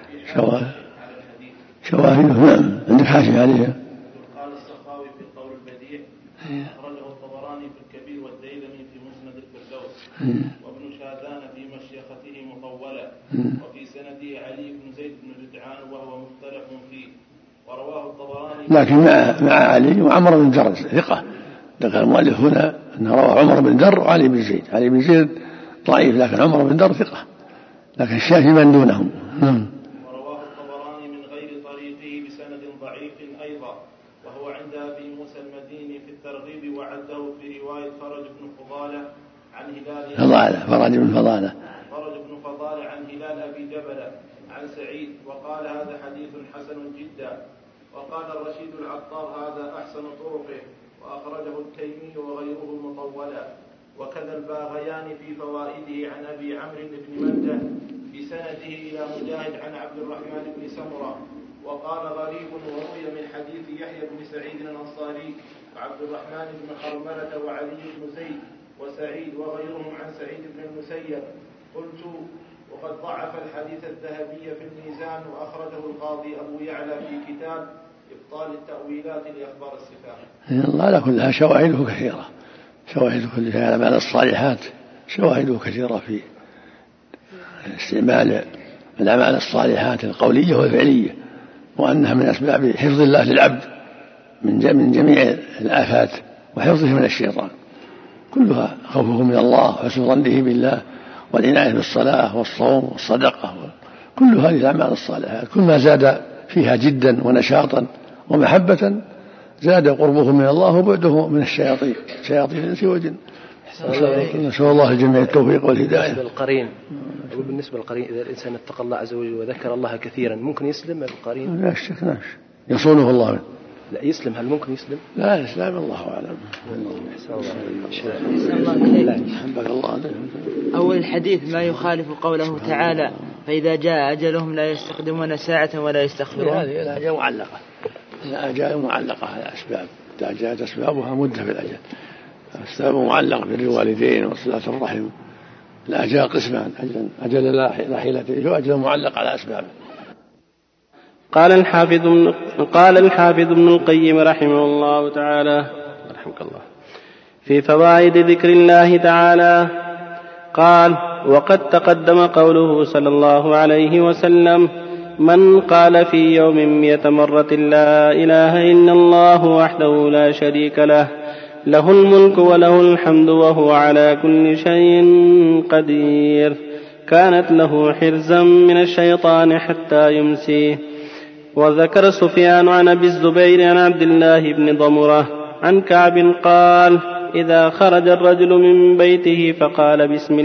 شواهده نعم عندك حاشية عليها. قال السخاوي في القول البديع أخرجه الطبراني في الكبير والديلمي في مسند الفردوس، وابن شاذان في مشيخته مطولة، وفي سنده علي بن زيد بن جدعان وهو مختلف فيه، ورواه الطبراني لكن مع علي وعمر بن در ثقة. ذكر المؤلف هنا أنه رواه عمر بن در وعلي بن زيد. علي بن زيد ضعيف، لكن عمر بن در ثقة، لكن الشافعي من دونهم. ورواه الطبراني من غير طريقه بسند ضعيف أيضا، وهو عند أبي موسى المديني في الترغيب، وعده في رواية فرج بن فضالة عن هلال فرج بن فضالة عن هلال أبي جبلة عن سعيد، وقال هذا حديث حسن جدا. وقال الرشيد العطار هذا أحسن طرقه، وأخرجه التيمي وغيره مطولا. وكذا الباغيان في فوائده عن أبي عمرو بن منده بسنده إلى مجاهد عن عبد الرحمن بن سمرة. وقال غريب وروي من حديث يحيى بن سعيد الأنصاري وعبد الرحمن بن حرملة وعلي بن زيد وسعيد وغيرهم عن سعيد بن المسيب. قلت وقد ضعف الحديث الذهبي في الميزان، وأخرجه القاضي أبو يعلى في كتاب إبطال التأويلات لأخبار الصفات. الله على كلها شواهده كثيرة، شواهد كل شيء على معنى الصالحات شواهده كثيرة في استعمال الأعمال الصالحات القولية والفعلية، وأنها من أسباب حفظ الله للعبد من جميع الآفات وحفظه من الشيطان. كلها خوفه من الله وحسن ظنه بالله والعناية بالصلاة والصوم والصدقة، كل هذه الأعمال الصالحات كل ما زاد فيها جدا ونشاطا ومحبة زاد قربه من الله وبعده من الشياطين شياطين الإنس والجن. نسأل الله الجميع التوفيق والهداية. بالنسبة للقرين إذا الإنسان اتقى الله عز وجل وذكر الله كثيرا ممكن يسلم القرين؟ لا شك يصونه الله منه. لا يسلم، هل ممكن يسلم؟ لا الإسلام الله أعلم. أول الحديث ما يخالف قوله تعالى فإذا جاء أجلهم لا يستقدمون ساعة ولا يستخبرون. هذه الأجل معلقة، الأجل معلقة على أسباب، إذا جاءت أسبابها مدة في الأجل. السبب معلق بر الوالدين وصلة الرحم. الأجل قسمان، أجل لا حيلة فيه وأجل معلق على أسبابه. قال الحافظ ابن القيم رحمه الله تعالى رحمك الله في فوائد ذكر الله تعالى قال: وقد تقدم قوله صلى الله عليه وسلم: من قال في يوم 100 مرة لا إله إلا الله وحده لا شريك له، له الملك وله الحمد وهو على كل شيء قدير، كانت له حرزا من الشيطان حتى يمسي. وذكر سفيان عن أبي الزبير عن عبد الله بن ضمرة عن كعب قال: إذا خرج الرجل من بيته فقال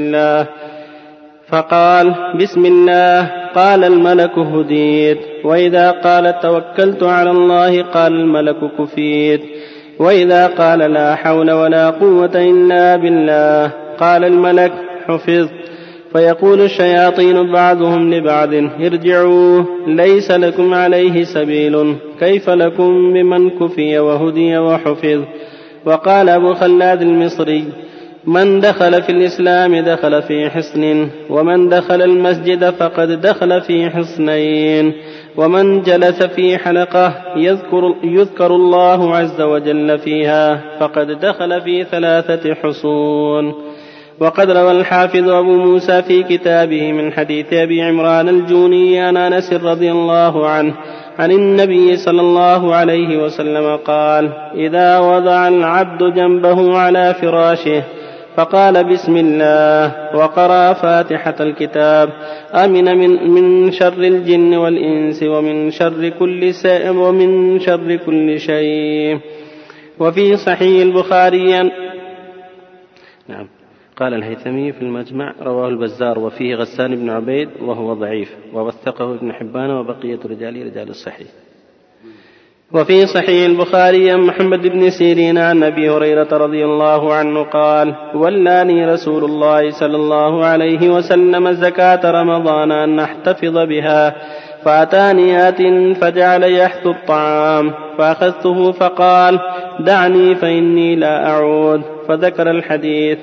بسم الله قال الملك هديت، وإذا قال توكلت على الله قال الملك كفيت، وإذا قال لا حول ولا قوة إلا بالله قال الملك حفظ. فيقول الشياطين بعضهم لبعض: ارجعوا ليس لكم عليه سبيل، كيف لكم بمن كفي وهدي وحفظ. وقال أبو خلاد المصري: من دخل في الإسلام دخل في حصن، ومن دخل المسجد فقد دخل في حصنين، ومن جلس في حلقة يذكر الله عز وجل فيها فقد دخل في 3 حصون. وقد روى الحافظ أبو موسى في كتابه من حديث أبي عمران الجوني عن أنس رضي الله عنه عن النبي صلى الله عليه وسلم قال: إذا وضع العبد جنبه على فراشه فقال بسم الله وقرأ فاتحة الكتاب أمن من شر الجن والإنس ومن شر كل شيء. وفي صحيح البخاري قال الهيثمي في المجمع رواه البزار وفيه غسان بن عبيد وهو ضعيف، ووثقه ابن حبان وبقية رجال الصحيح. وفي صحيح البخاري عن محمد بن سيرين عن أبي هريرة رضي الله عنه قال: ولاني رسول الله صلى الله عليه وسلم زكاة رمضان أن أحتفظ بها، فأتاني آت فجعل يحث الطعام، فأخذته فقال: دعني فإني لا أعود. فذكر الحديث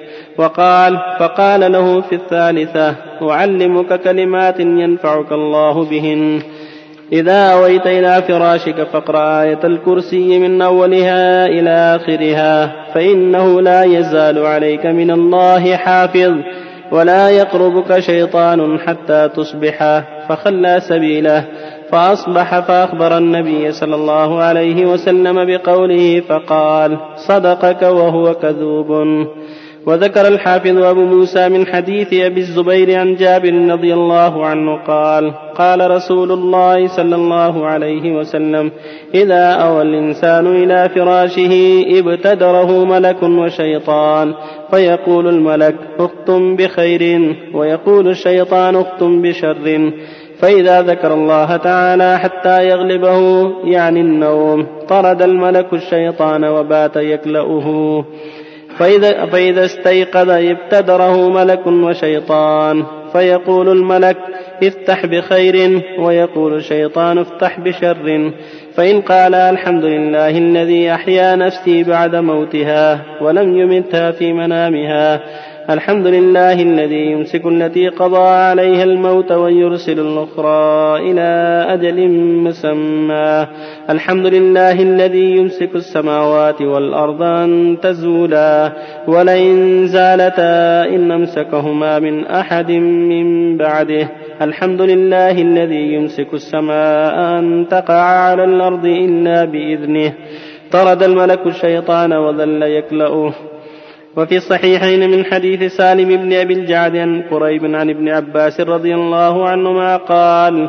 فقال له في 3: أعلمك كلمات ينفعك الله بهن، إذا أويت إلى فراشك فاقرأ آية الكرسي من أولها إلى آخرها، فإنه لا يزال عليك من الله حافظ، ولا يقربك شيطان حتى تصبح. فخلى سبيله فأصبح فأخبر النبي صلى الله عليه وسلم بقوله فقال: صدقك وهو كذوب. وذكر الحافظ أبو موسى من حديث أبي الزبير عن جابر رضي الله عنه قال: قال رسول الله صلى الله عليه وسلم: إذا أوى الإنسان إلى فراشه ابتدره ملك وشيطان، فيقول الملك: اختم بخير، ويقول الشيطان: اختم بشر. فإذا ذكر الله تعالى حتى يغلبه يعني النوم طرد الملك الشيطان وبات يكلأه، فإذا استيقظ ابتدره ملك وشيطان، فيقول الملك: افتح بخير، ويقول الشيطان: افتح بشر. فإن قال: الحمد لله الذي أحيا نفسي بعد موتها ولم يمتها في منامها، الحمد لله الذي يمسك التي قضى عليها الموت ويرسل الأخرى إلى أجل مسمى، الحمد لله الذي يمسك السماوات والأرض أن تزولا، ولئن زالتا إن أمسكهما من أحد من بعده، الحمد لله الذي يمسك السماء أن تقع على الأرض إلا بإذنه. طرد الملك الشيطان وظل يكلأه. وفي الصحيحين من حديث سالم بن أبي الجعد عن قريب عن ابن عباس رضي الله عنهما قال: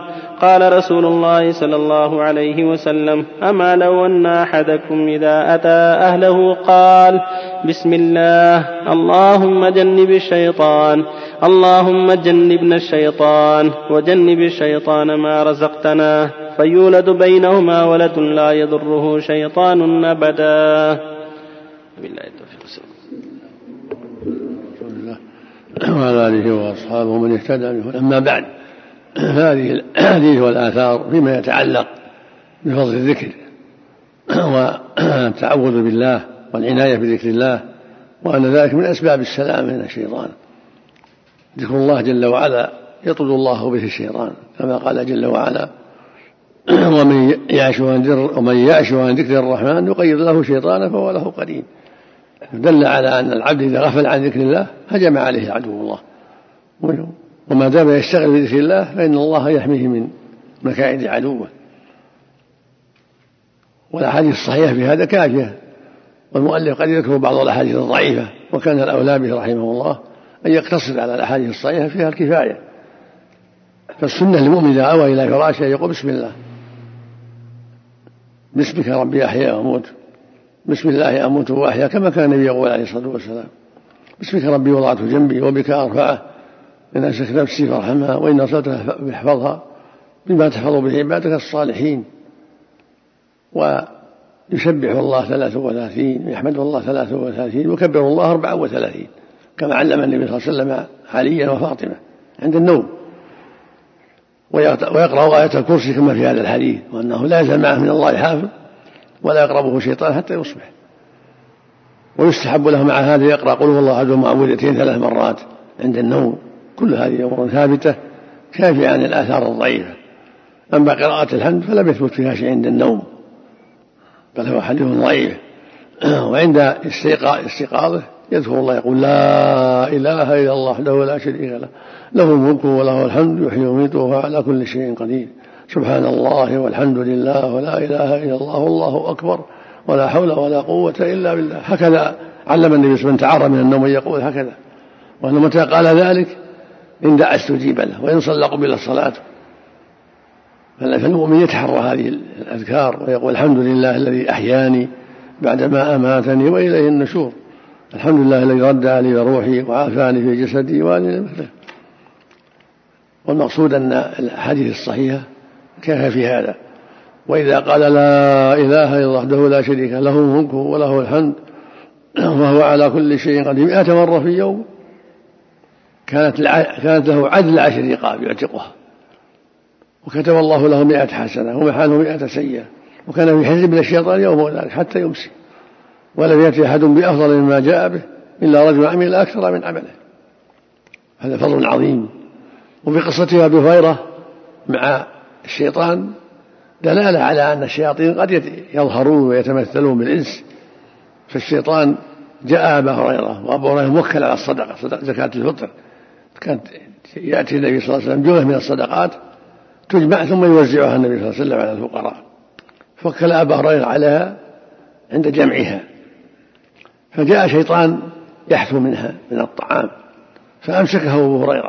فقال رسول الله صلى الله عليه وسلم: أما لو أن أحدكم إذا أتى أهله قال: بسم الله، اللهم جنب الشيطان، اللهم جنبنا الشيطان وجنب الشيطان ما رزقتنا، فيولد بينهما ولد لا يضره شيطان أبدا. بالله التوفيق. وعلى آله وأصحابه من اهتدى به. أما بعد، هذه الأحاديث والآثار فيما يتعلق بفضل الذكر والتعوذ بالله والعناية بذكر الله، وأن ذلك من أسباب السلام من الشيطان. ذكر الله جل وعلا يطرد الله به الشيطان، كما قال جل وعلا: ومن يعش عن ذكر الرحمن يقيض له شيطانا فهو له قرين. دل على أن العبد إذا غفل عن ذكر الله هجم عليه عدو الله، وما دام يشتغل بذكر الله فإن الله يحميه من مكائد عدوه. والأحاديث الصحيحة في هذا كافية، والمؤلف قد يذكر بعض الأحاديث الضعيفة، وكان الأولى به رحمه الله أن يقتصر على الأحاديث الصحيحة فيها الكفاية. فالسنة للمؤمن إذا أوى إلى فراشه يقول: بسم الله، باسمك ربي أحيا وأموت، بسم الله أموت وأحيا، كما كان النبي يقول عليه الصلاة والسلام: باسمك ربي وضعت جنبي وبك أرفعه، إن أمسك نفسي فارحمها وإن أرسلتها فاحفظها، بما تحفظ به عبادك الصالحين. ويسبح الله 33 ويحمد الله 33 ويكبر الله 34، كما علم النبي صلى الله عليه وسلم عليا وفاطمة عند النوم. ويقرأ آية الكرسي كما في هذا الحديث، وأنه لا يزال معه من الله حافظ ولا يقربه شيطان حتى يصبح. ويستحب له مع هذا يقرأ قل هو الله أحد ومعوذتين 3 مرات عند النوم. كل هذه أمور ثابتة كافية عن الآثار الضعيفة. أما قراءة الحمد فلم يثبت فيها شيء عند النوم، بل هو حديث ضعيف. وعند استيقاظه يذكر الله يقول: لا إله إلا الله وحده لا شريك له، له الملك وله الحمد يحيي ويميت وهو على كل شيء قدير، سبحان الله والحمد لله ولا إله إلا الله والله أكبر ولا حول ولا قوة إلا بالله. هكذا علم النبي صلى الله عليه وسلم: تعرى من النوم يقول هكذا، وأنه متى قال ذلك إن دعا استجيب له وإن صلى قبل الصلاة. فالمؤمن يتحرى هذه الأذكار ويقول: الحمد لله الذي أحياني بعدما أماتني وإليه النشور، الحمد لله الذي رد علي روحي وعافاني في جسدي وأني مثله. والمقصود أن الحديث الصحيحة كان في هذا. وإذا قال: لا إله إلا الله وحده لا شريك له، له الملك وله الحمد وهو على كل شيء قدير 100 مرة في يوم، كانت له عدل 10 رقاب يعتقها، وكتب الله له 100 حسنة ومحانه 100 سيئة، وكان في حزب من الشيطان يوم ذلك حتى يمسي، ولم يأتي أحد بأفضل مما جاء به إلا رجل عمل أكثر من عمله. هذا فضل عظيم. وفي قصة أبي هريرة مع الشيطان دلالة على أن الشياطين قد يظهرون ويتمثلون بالإنس. فالشيطان جاء أبا هريرة، وأبو هريرة موكل على الصدقة، زكاة الفطر، كانت يأتي النبي صلى الله عليه وسلم جملة من الصدقات تجمع ثم يوزعها النبي صلى الله عليه وسلم على الفقراء، فوكل أبا هريرة عليها عند جمعها. فجاء شيطان يحثو منها من الطعام فأمسكه أبو هريرة،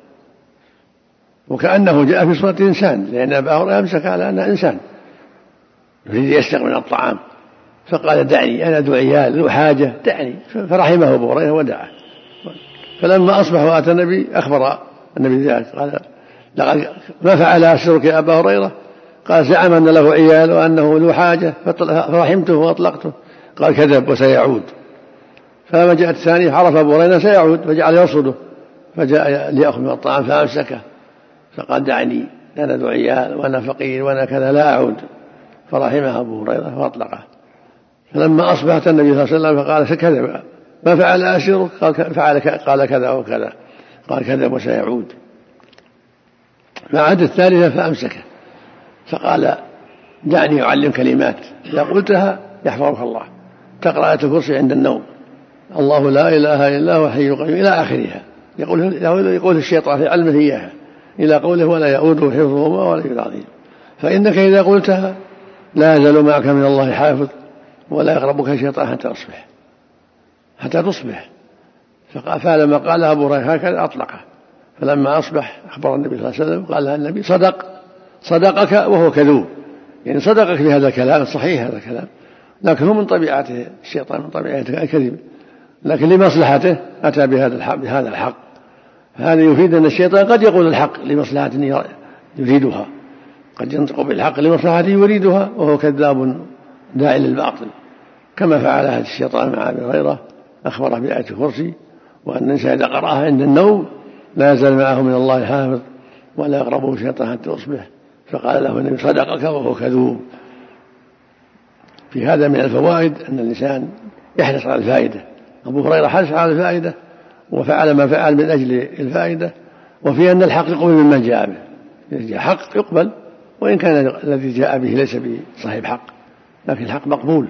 وكأنه جاء في صورة إنسان، لأن أبا هريرة أمسك على أنه إنسان يريد يستغني من الطعام، فقال: دعني، أنا ذو عيال ذو حاجة، دعني. فرحمه أبو هريرة ودعاه. فلما أصبح وأتى النبي أخبر النبي ذلك، قال: لقد ما فعل أسرك يا أبا هريرة؟ قال: زعم أن له عيال وأنه ذو حاجة فرحمته وأطلقته. قال: كذب وسيعود. فلما جاءت الثانية عرف أبو هريرة سيعود فجعل يرصده، فجاء ليأخذ من الطعام فأمسكه، فقال: دعني، أنا ذو عيال وأنا فقير وأنا كذا لا أعود. فرحمه أبو هريرة وأطلقه. فلما أصبحت النبي صلى الله عليه وسلم فقال: كذب، ما فعل أسيرك؟ قال كذا وكذا. قال: كذب وسيعود. فعاد الثالثة فأمسكه، فقال: دعني أعلم كلمات إذا قلتها يحفظك الله، تقرأ آية الكرسي عند النوم، الله لا إله إلا هو الحي القيوم، إلى آخرها. يقول الشيطان في علمه إياها إلى قوله: ولا يؤوده حفظهما ولا العظيم. فإنك إذا قلتها لا يزال معك من الله حافظ ولا يقربك شيطان حتى تصبح. فلما قال أبو هريرة هكذا أطلقه. فلما أصبح أخبر النبي صلى الله عليه وسلم، قال: النبي صدق صدقك وهو كذوب، يعني صدقك في هذا الكلام صحيح هذا الكلام، لكن هو من طبيعته الشيطان من طبيعته الكذب، لكن لمصلحته أتى بهذا الحق. هذا يفيد أن الشيطان قد يقول الحق لمصلحة يريدها، قد ينطق بالحق لمصلحة يريدها وهو كذاب داعي للباطل، كما فعل هذا الشيطان مع أبي هريرة أخبره بآية الكرسي، وأن الإنسان إذا قرأها عند النوم لا يزال معه من الله حافظ ولا يقربه شيطان حتى يصبح، فقال له النبي صدقك وهو كذوب. في هذا من الفوائد أن الإنسان يحرص على الفائدة، أبو هريرة حرص على الفائدة وفعل ما فعل من أجل الفائدة، وفي أن الحق يقبل ممن جاء به، إذا حق يقبل وإن كان الذي جاء به ليس بصاحب حق، لكن الحق مقبول.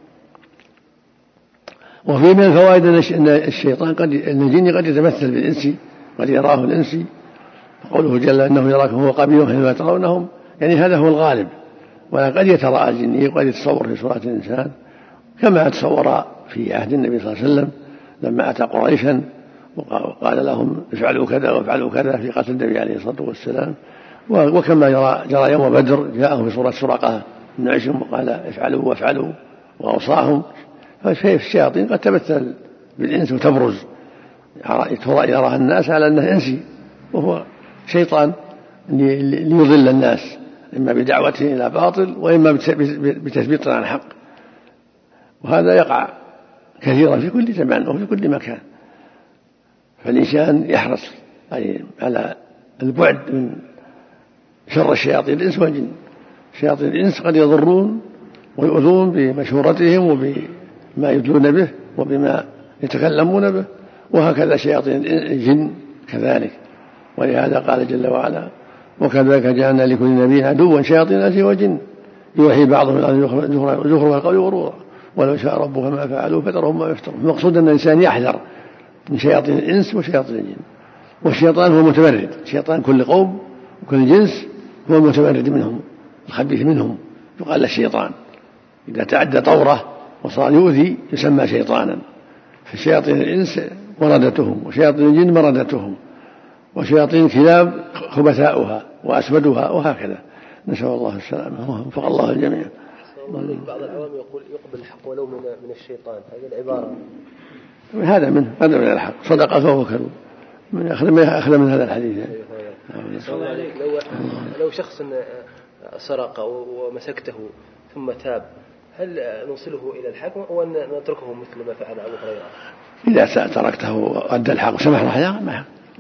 وفي من الفوائد أن الشيطان أن الجن قد يتمثل بالإنس، قد يراه الإنسي، قوله جل أنه يراكم هو قبيل حينما ترونهم، يعني هذا هو الغالب، وقد يتراءى الجني وقد يتصور في صورة الإنسان، كما تصور في عهد النبي صلى الله عليه وسلم لما أتى قريشا وقال لهم افعلوا كذا وافعلوا كذا في قتل النبي عليه الصلاة والسلام، وكما جرى يوم بدر جاءه في صورة سرقة بن عشم وقال افعلوا وافعلوا وأوصاهم. فالشياطين قد تمثل بالإنس وتبرز يراها الناس على أنه إنسي وهو شيطان ليضل الناس، إما بدعوته إلى باطل وإما بتثبيت عن الحق، وهذا يقع كثيرا في كل زمان وفي كل مكان. فالإنسان يحرص على البعد من شر الشياطين الإنس والجن. شياطين الإنس قد يضرون ويؤذون بمشورتهم وبما يدلون به وبما يتكلمون به، وهكذا شياطين الجن كذلك. ولهذا قال جل وعلا وكذلك جعلنا لكل نبي عدوا شياطين الإنس والجن يوحي بعضهم إلى زخرف القول غرورا ولو شاء ربك ما فعلوا فذرهم ما يفترون. المقصود أن الإنسان يحذر من شياطين الإنس وشياطين الجن. والشيطان هو متمرد، شيطان كل قوم وكل جنس هو المتمرد منهم الخبيث منهم، يقال الشيطان إذا تعدى طوره وصار يؤذي يسمى شيطانا. فشياطين الإنس مردتهم وشياطين الجن مردتهم، وشياطين الكلاب خبثاؤها وأسودها وهكذا، نسأل الله السلامة وفق الله الجميع. بعض العوام يقول يقبل الحق ولو من الشيطان، هذه العبارة هذا من الحق، صدق فهو كذوب، أخذ من هذا الحديث. لو شخص سرق ومسكته ثم تاب، هل نوصله إلى الحق أو نتركه مثل ما فعل أبو هريرة؟ إذا تركته وأدى الحق وسمح له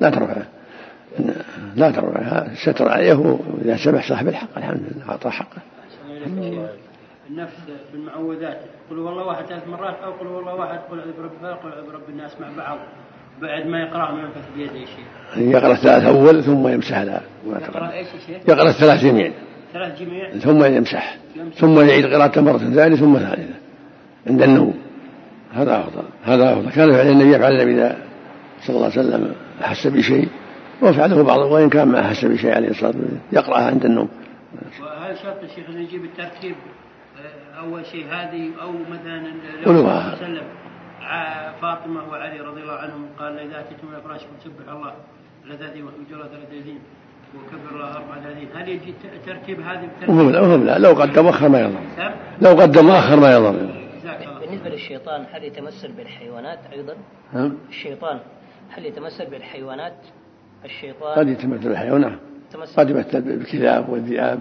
لا ترفعه ستر عليه، إذا سمح صاحب الحق الحمد لله أعطاه حقه. النفس في المعوذات قل والله واحد 3 مرات أو قل والله واحد قل أعوذ برب الفلق قل أعوذ برب الناس مع بعض بعد ما يقرأ من ينفث بيده شيء. يقرأ 3 أول ثم يمسح لها. يقرأ 3 جميع ثم يمسح ثم يعيد قراءة مرة ثانية ثم ثالثة عند النوم. هذا أفضل. كان فعل النبي يفعل إذا صلى الله عليه وسلم أحس بشيء وفعله بعضه وإن كان ما أحس بشيء عليه الصلاة والسلام يقرأها عند النوم. وهل شرط الشيخ أن يجيب الترتيب أول شيء هذه أو مثلا وسلم فاطمة وعلي رضي الله عنهم قال إذا أتيتم إلى فراشكم سبح الله 30 وجرى 30 وكبر الله 34، هل يجي ترتيب هذه بالترتيب؟ لا لو قدم أخر ما يضر. لو قدم أخر ما يضر. بالنسبة للشيطان هل يتمثل بالحيوانات أيضا؟ الشيطان هل يتمثل بالحيوانات؟ الشيطان قد يتمثل بالحيوانات، قد يمثل بالكلاب والذئاب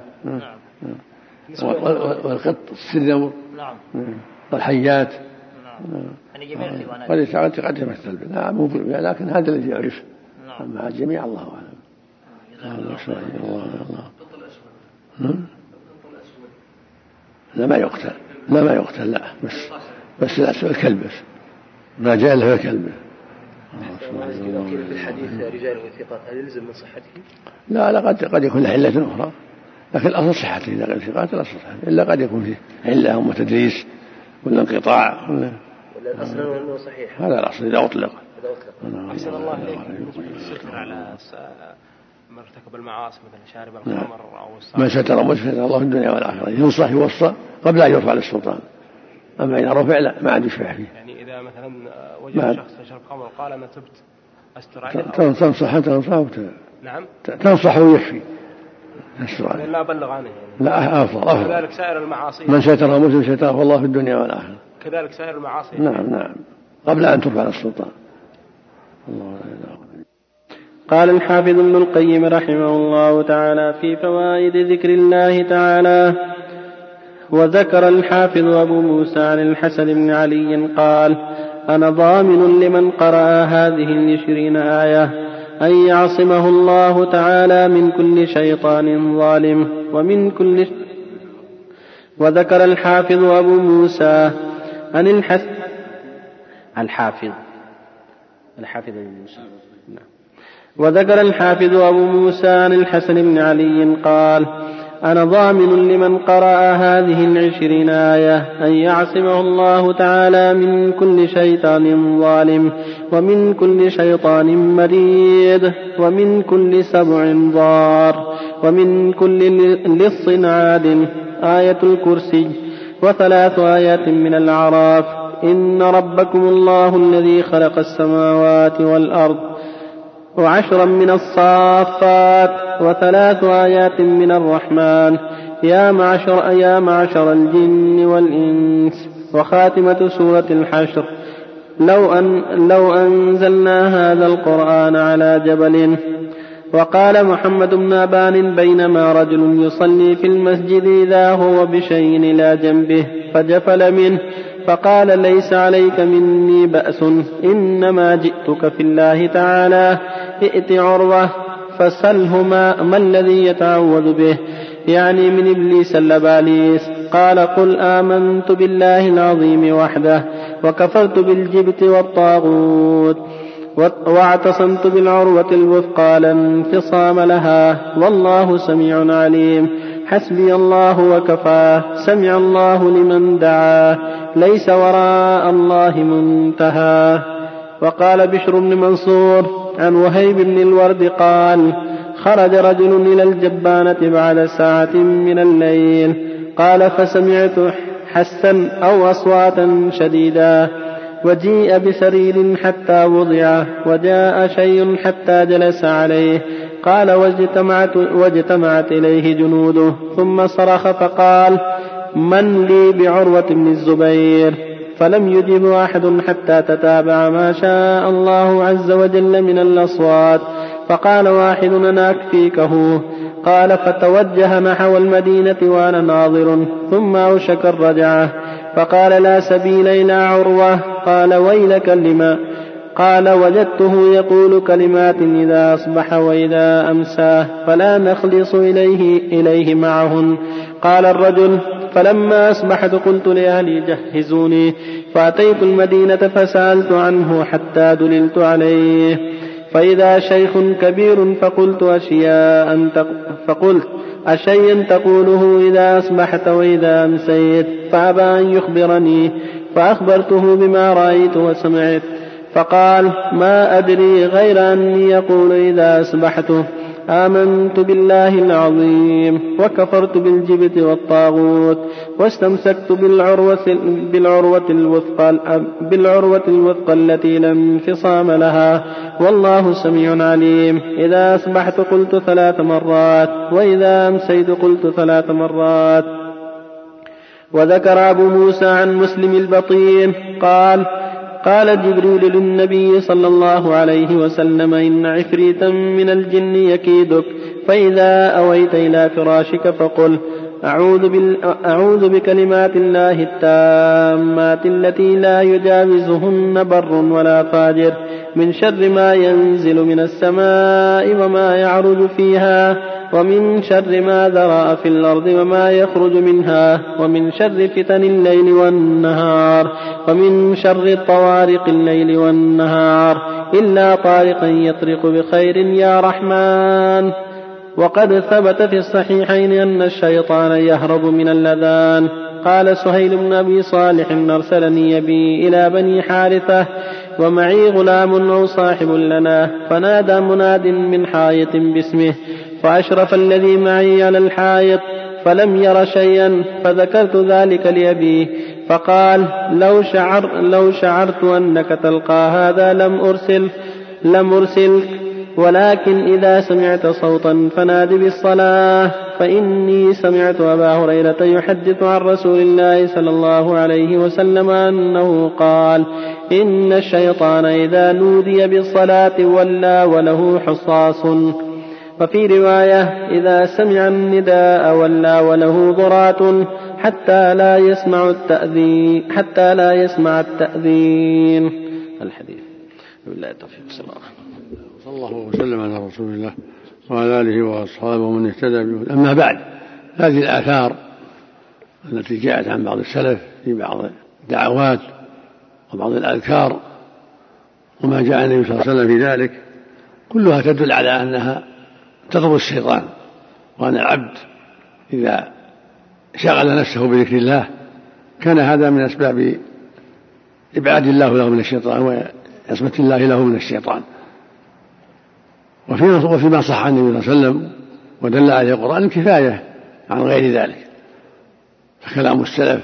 والقط السرور والحيات، يعني جميع الحيوانات قد يمثل بها، لكن هذا الذي يعرف. أما الجميع الله أعلم. لا ما يقتل لا بس الأسود الكلب ما جاء له كلبه. في الحديث رجال وثقات هل يلزم من صحته؟ لا قد يكون له علة أخرى، لكن الأصل صحته. إذا قال ثقات الأصل صحته، إلا قد يكون فيه علة وتدريس ولا انقطاع ولا الأصل أنه صحيح. هذا الأصل إذا أطلق. أحسن الله إليك. الستر على مرتكب المعاصي مثل شارب الخمر أو السارق. ما ستر مسلم الله في الدنيا والآخرة ينصح يوصى قبل أن يرفع للسلطان، أما إذا رفع لا ما عاد يشفع فيه. يعني إذا مثلا وجد شخص يشرب خمر قال أنا تبت أستر عليه تنصح نعم تنصح ويكفي. لا أبلغ عنه يعني. لا أفضل. كذلك سائر المعاصي من ستر مسلم ستره الله في الدنيا والآخرة. كذلك سائر المعاصي. نعم قبل أن ترفع السلطان. قال الحافظ ابن القيم رحمه الله تعالى في فوائد ذكر الله تعالى: وذكر الحافظ أبو موسى عن الحسن بن علي قال: أنا ضامن لمن قرأ هذه 20 آية أن يعصمه الله تعالى من كل شيطان ظالم ومن كل وذكر الحافظ أبو موسى عن وذكر الحافظ أبو موسى عن الحسن بن علي قال: أنا ضامن لمن قرأ هذه 20 آية أن يعصمه الله تعالى من كل شيطان ظالم ومن كل شيطان مريد ومن كل سبع ضار ومن كل لص عاد. آية الكرسي، و3 آيات من الأعراف: إن ربكم الله الذي خلق السماوات والأرض، و10 من الصافات، و3 آيات من الرحمن: يا معشر الجن والإنس. وخاتمة سورة الحشر: لو أنزلنا هذا القرآن على جبل. وقال محمد بن أبان: بينما رجل يصلي في المسجد إذا هو بشيء إلى جنبه فجفل منه فقال: ليس عليك مني بأس، إنما جئتك في الله تعالى، ائت عروة فسله ما الذي يتعوذ به، يعني من إبليس اللباليس. قال: قل آمنت بالله العظيم وحده، وكفرت بالجبت والطاغوت، واعتصمت بالعروة الوثقى لا انفصام لها، والله سميع عليم. حسبي الله وكفاه، سمع الله لمن دعاه، ليس وراء الله منتهى. وقال بشر بن منصور عن وهيب بن الورد قال: خرج رجل إلى الجبانة بعد ساعة من الليل، قال: فسمعت حسا أو أصواتا شديدا، وجيء بسرير حتى وضع، وجاء شيء حتى جلس عليه. قال: واجتمعت إليه جنوده، ثم صرخ فقال: من لي بعروة بن الزبير؟ فلم يجب أحد حتى تتابع ما شاء الله عز وجل من الأصوات. فقال واحد: أنا أكفيكه. قال: فتوجه نحو المدينة وأنا ناظر، ثم أوشك الرجعة، فقال: لا سبيل إلى عروة. قال: ويلك لما؟ قال: وجدته يقول كلمات إذا أصبح وإذا أمسى، فلا نخلص إليه معهن. قال الرجل: فلما أصبحت قلت لأهلي جهزوني، فأتيت المدينة فسألت عنه حتى دللت عليه، فإذا شيخ كبير، فقلت: أشيئا تقوله إذا أصبحت وإذا أمسيت؟ فأبى أن يخبرني، فأخبرته بما رأيت وسمعت، فقال: ما أدري غير أني يقول إذا أصبحت: آمنت بالله العظيم، وكفرت بالجبت والطاغوت، واستمسكت بالعروة الوثقى التي لا انفصام لها، والله سميع عليم. إذا أصبحت قلت 3 مرات، وإذا أمسيت قلت 3 مرات. وذكر أبو موسى عن مسلم البطين قال جبريل للنبي صلى الله عليه وسلم: إن عفريتا من الجن يكيدك، فإذا أويت إلى فراشك فقل: أعوذ بكلمات الله التامات التي لا يجاوزهن بر ولا فاجر، من شر ما ينزل من السماء وما يعرج فيها، ومن شر ما ذرأ في الأرض وما يخرج منها، ومن شر فتن الليل والنهار، ومن شر طوارق الليل والنهار، إلا طارقا يطرق بخير يا رحمن. وقد ثبت في الصحيحين أن الشيطان يهرب من الأذان. قال سهيل بن أبي صالح: أرسلني أبي إلى بني حارثة، ومعي غلام أو صاحب لنا، فنادى مناد من حائط باسمه، فأشرف الذي معي على الحائط فلم ير شيئا، فذكرت ذلك لأبيه، فقال: لو شعرت أنك تلقى هذا لم أرسلك، ولكن إذا سمعت صوتا فناد بالصلاة. فإني سمعت أبا هريرة يحدث عن رسول الله صلى الله عليه وسلم أنه قال: إن الشيطان إذا نودي بالصلاة ولى وله حصاص. وفي رواية: إذا سمع النداء ولى وله ضرات حتى لا يسمع التأذين. الحديث. بالله التوفيق. صلى الله وسلم على رسول الله وعلى آله وأصحابه ومن اهتدى به. أما بعد، هذه الآثار التي جاءت عن بعض السلف في بعض الدعوات وبعض الأذكار وما جاء النبي صلى الله عليه وسلم في ذلك كلها تدل على أنها تضر الشيطان، وأن العبد إذا شغل نفسه بذكر الله كان هذا من أسباب إبعاد الله له من الشيطان وعصمة الله له من الشيطان. وفيما صح عن النبي صلى الله عليه وسلم ودل عليه القرآن الكفاية عن غير ذلك، فكلام السلف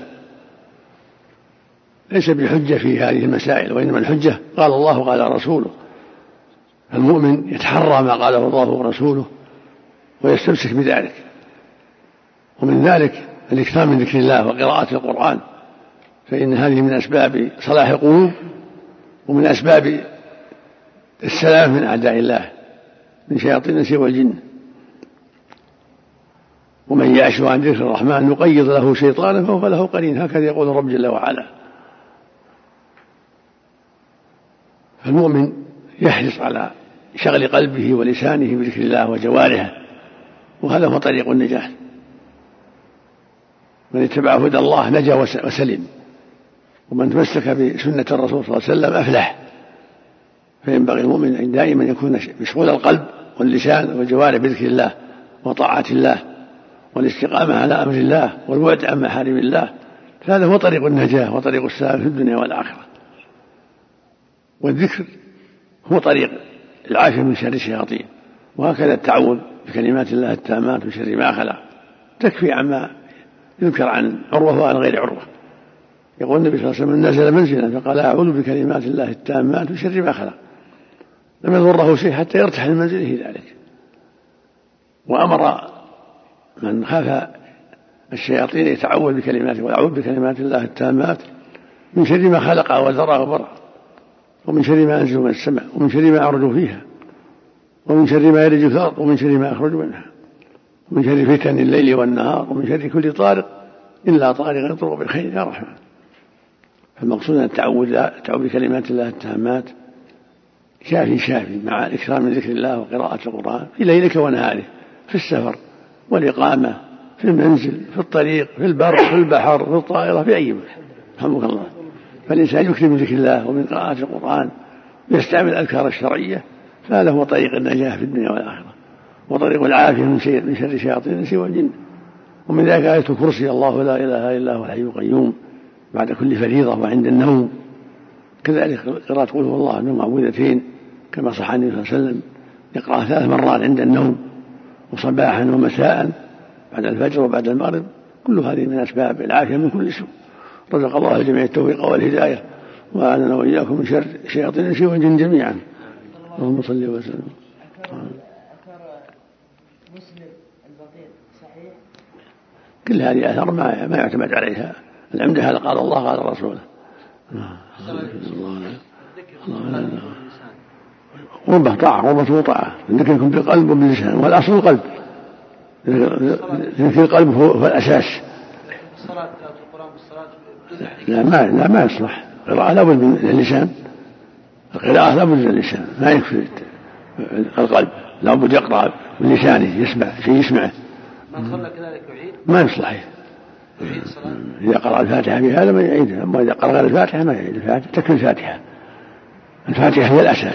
ليس بحجة في هذه المسائل، وإنما الحجة قال الله قال رسوله. المؤمن يتحرى ما قاله الله ورسوله ويستمسك بذلك، ومن ذلك الإكثار من ذكر الله وقراءة القرآن، فإن هذه من أسباب صلاح القلوب ومن أسباب السلام من أعداء الله من شياطين الإنس والجن. ومن يعش عن ذكر الرحمن نقيض له شيطانا فهو له قرين، هكذا يقول الرب جل وعلا. فالمؤمن يحرص على شغل قلبه ولسانه بذكر الله وجوارحه، وهذا هو طريق النجاة. من اتبع هدى الله نجا وسلم، ومن تمسك بسنة الرسول صلى الله عليه وسلم أفلح. فينبغي المؤمن أن دائما يكون مشغول القلب واللسان والجوارح بذكر الله وطاعة الله والاستقامة على أمر الله والبعد عن محارم الله، فهذا هو طريق النجاة وطريق السلام في الدنيا والآخرة. والذكر هو طريق العافية من شر الشياطين، وهكذا التعوذ بكلمات الله التامات من شر ما خلق تكفي عما يذكر عن عروة وعن غير عروة. يقول النبي صلى الله عليه وسلم: نزل منزلا فقال: أعوذ بكلمات الله التامات من شر ما خلق، لم يضره شيء حتى يرتحل من منزله ذلك. وأمر من خاف الشياطين يتعوذ بكلماته ويعوذ بكلمات الله التامات من شر ما خلق وذرى وبرى، ومن شر ما أنزل من السماء، ومن شر ما عرج فيها، ومن شر ما يلج في الأرض، ومن شر ما يخرج منها، ومن شر فتن الليل والنهار، ومن شر كل طارق إلا طارق يطرق بالخير يا رحمن. فالمقصود أن التعوذ بكلمات الله التامات شافي مع الإكثار من ذكر الله وقراءة القرآن في ليلك ونهارك، في السفر والإقامة، في المنزل، في الطريق، في البر، في البحر، في الطائرة، في أي مكان. رحمك الله. فالإنسان يكثر من ذكر الله ومن قراءة القرآن ويستعمل الأذكار الشرعية، فهذا هو طريق النجاة في الدنيا والآخرة، وطريق العافية من شر شياطين الإنس والجن. ومن ذلك آية الكرسي: الله لا إله إلا هو الحي القيوم، بعد كل فريضة وعند النوم. كذلك قراءة قل هو الله من معوذتين كما صح عن النبي صلى الله عليه وسلم، يقرأ 3 مرات عند النوم وصباحا ومساء بعد الفجر وبعد المغرب. كل هذه من أسباب العافية من كل سوء. رزق الله الجميع التوفيق والهداية، وأعاننا وإياكم من شر شياطين الإنس والجن جميعا. اللهم صل وسلم. كل هذه آثار ما يعتمد عليها، العمدة هذا قال الله قال رسوله. قربة طاعة، قربة وطاعة، الذكر يكون بالقلب وباللسان، والأصل القلب. ذكر القلب هو الأساس. لا ما يصلح. القراءة لابد من اللسان، القراءة لابد من اللسان، ما يكفي القلب، لابد يقرأ بلسانه، يسمع شيء يسمعه. ما يصلح. إذا قرأ الفاتحة بهذا ما يعيدها، أما إذا قرأ الفاتحة ما يعيد الفاتحة، تكفي الفاتحة. الفاتحة هي الأساس.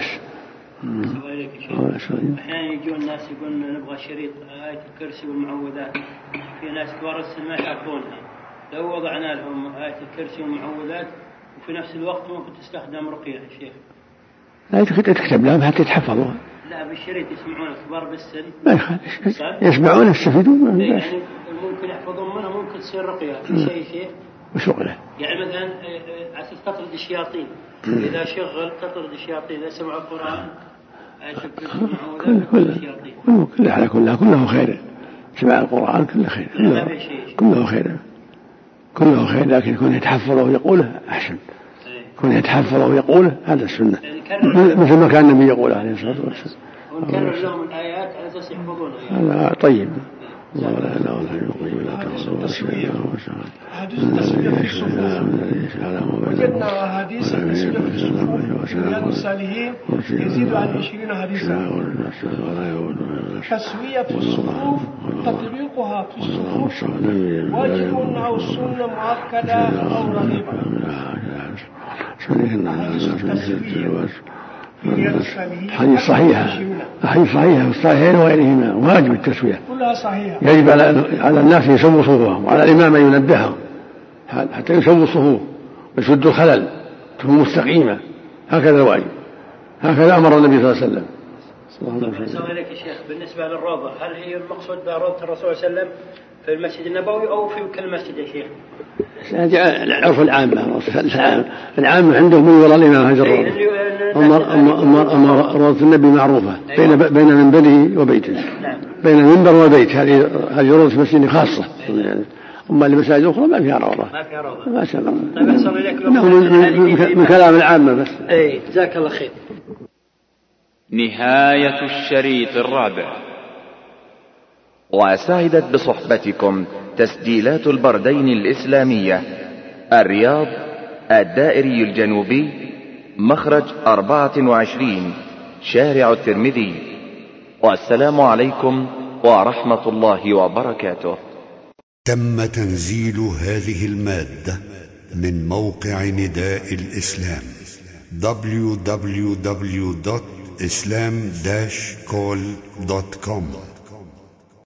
أحيانا يجون الناس يقولون نبغى شريط آية الكرسي والمعوذات، في ناس كبار السن ما يحفظونها، لو وضعنا لهم آية الكرسي والمعوذات وفي نفس الوقت ممكن تستخدم رقية يا شيخ. لا تكتب لهم حتى يتحفظوها. لا بالشريط يسمعون كبار بالسن. ما يخالف، يسمعون يستفيدون. يعني ممكن يحفظون منها، ممكن تصير رقية في شيء. وشغله. يعني مثلا على أساس تطرد الشياطين، إذا شغل تطرد الشياطين، إذا سمعوا القرآن آية الكرسي والمعوذات تطرد الشياطين. كلها كله خير. سماع القرآن كله خير، كله خير، لكن يكون يتحفظه ويقوله أحسن، يكون يتحفظه ويقوله هذا السنة، مثل ما كان النبي يقول عليه الصلاة والسلام. ونكرر لهم الآيات على أساس يحفظونها. هذا طيب. الله لا إله إلا هو الحي لا تأخذه سنة حديث التسبيح في الصفوف وجدنا أحاديث التسبيح في الصفوف في رياض الصالحين يزيد عن 20 حديثا. تسوية الصفوف تطبيقها في الصفوف واجب أو سنة مؤكدة أو رغيبة. حديث صحيحة، أحاديث صحيحة في الصحيحين وغيرهما، واجب التسوية كلها صحيحة. يجب على الناس يسووا صفوفهم، وعلى الإمام أن ينبههم حتى يسووا الصفوف ويسدوا الخلل تكون مستقيمة، هكذا الواجب، هكذا أمر النبي صلى الله عليه وسلم. السلام عليك يا شيخ. بالنسبة للروضة، هل هي المقصود بها روضة الرسول صلى الله عليه وسلم في المسجد النبوي أو في كل مسجد يا شيخ؟ العرف العامة عندهم من وراء الإمام هذا الروضة، أما روضة النبي معروفة بين منبره وبيته، بين المنبر والبيت، هذه روضة المسجد خاصة، أما المساجد الأخرى ما فيها روضة. ما شاء الله. من كلام العامة بس. جزاك الله خير. نهاية الشريط الرابع. وسعدت بصحبتكم تسجيلات البردين الإسلامية، الرياض، الدائري الجنوبي، مخرج 24، شارع الترمذي. والسلام عليكم ورحمة الله وبركاته. تم تنزيل هذه المادة من موقع نداء الإسلام www.islam-call.com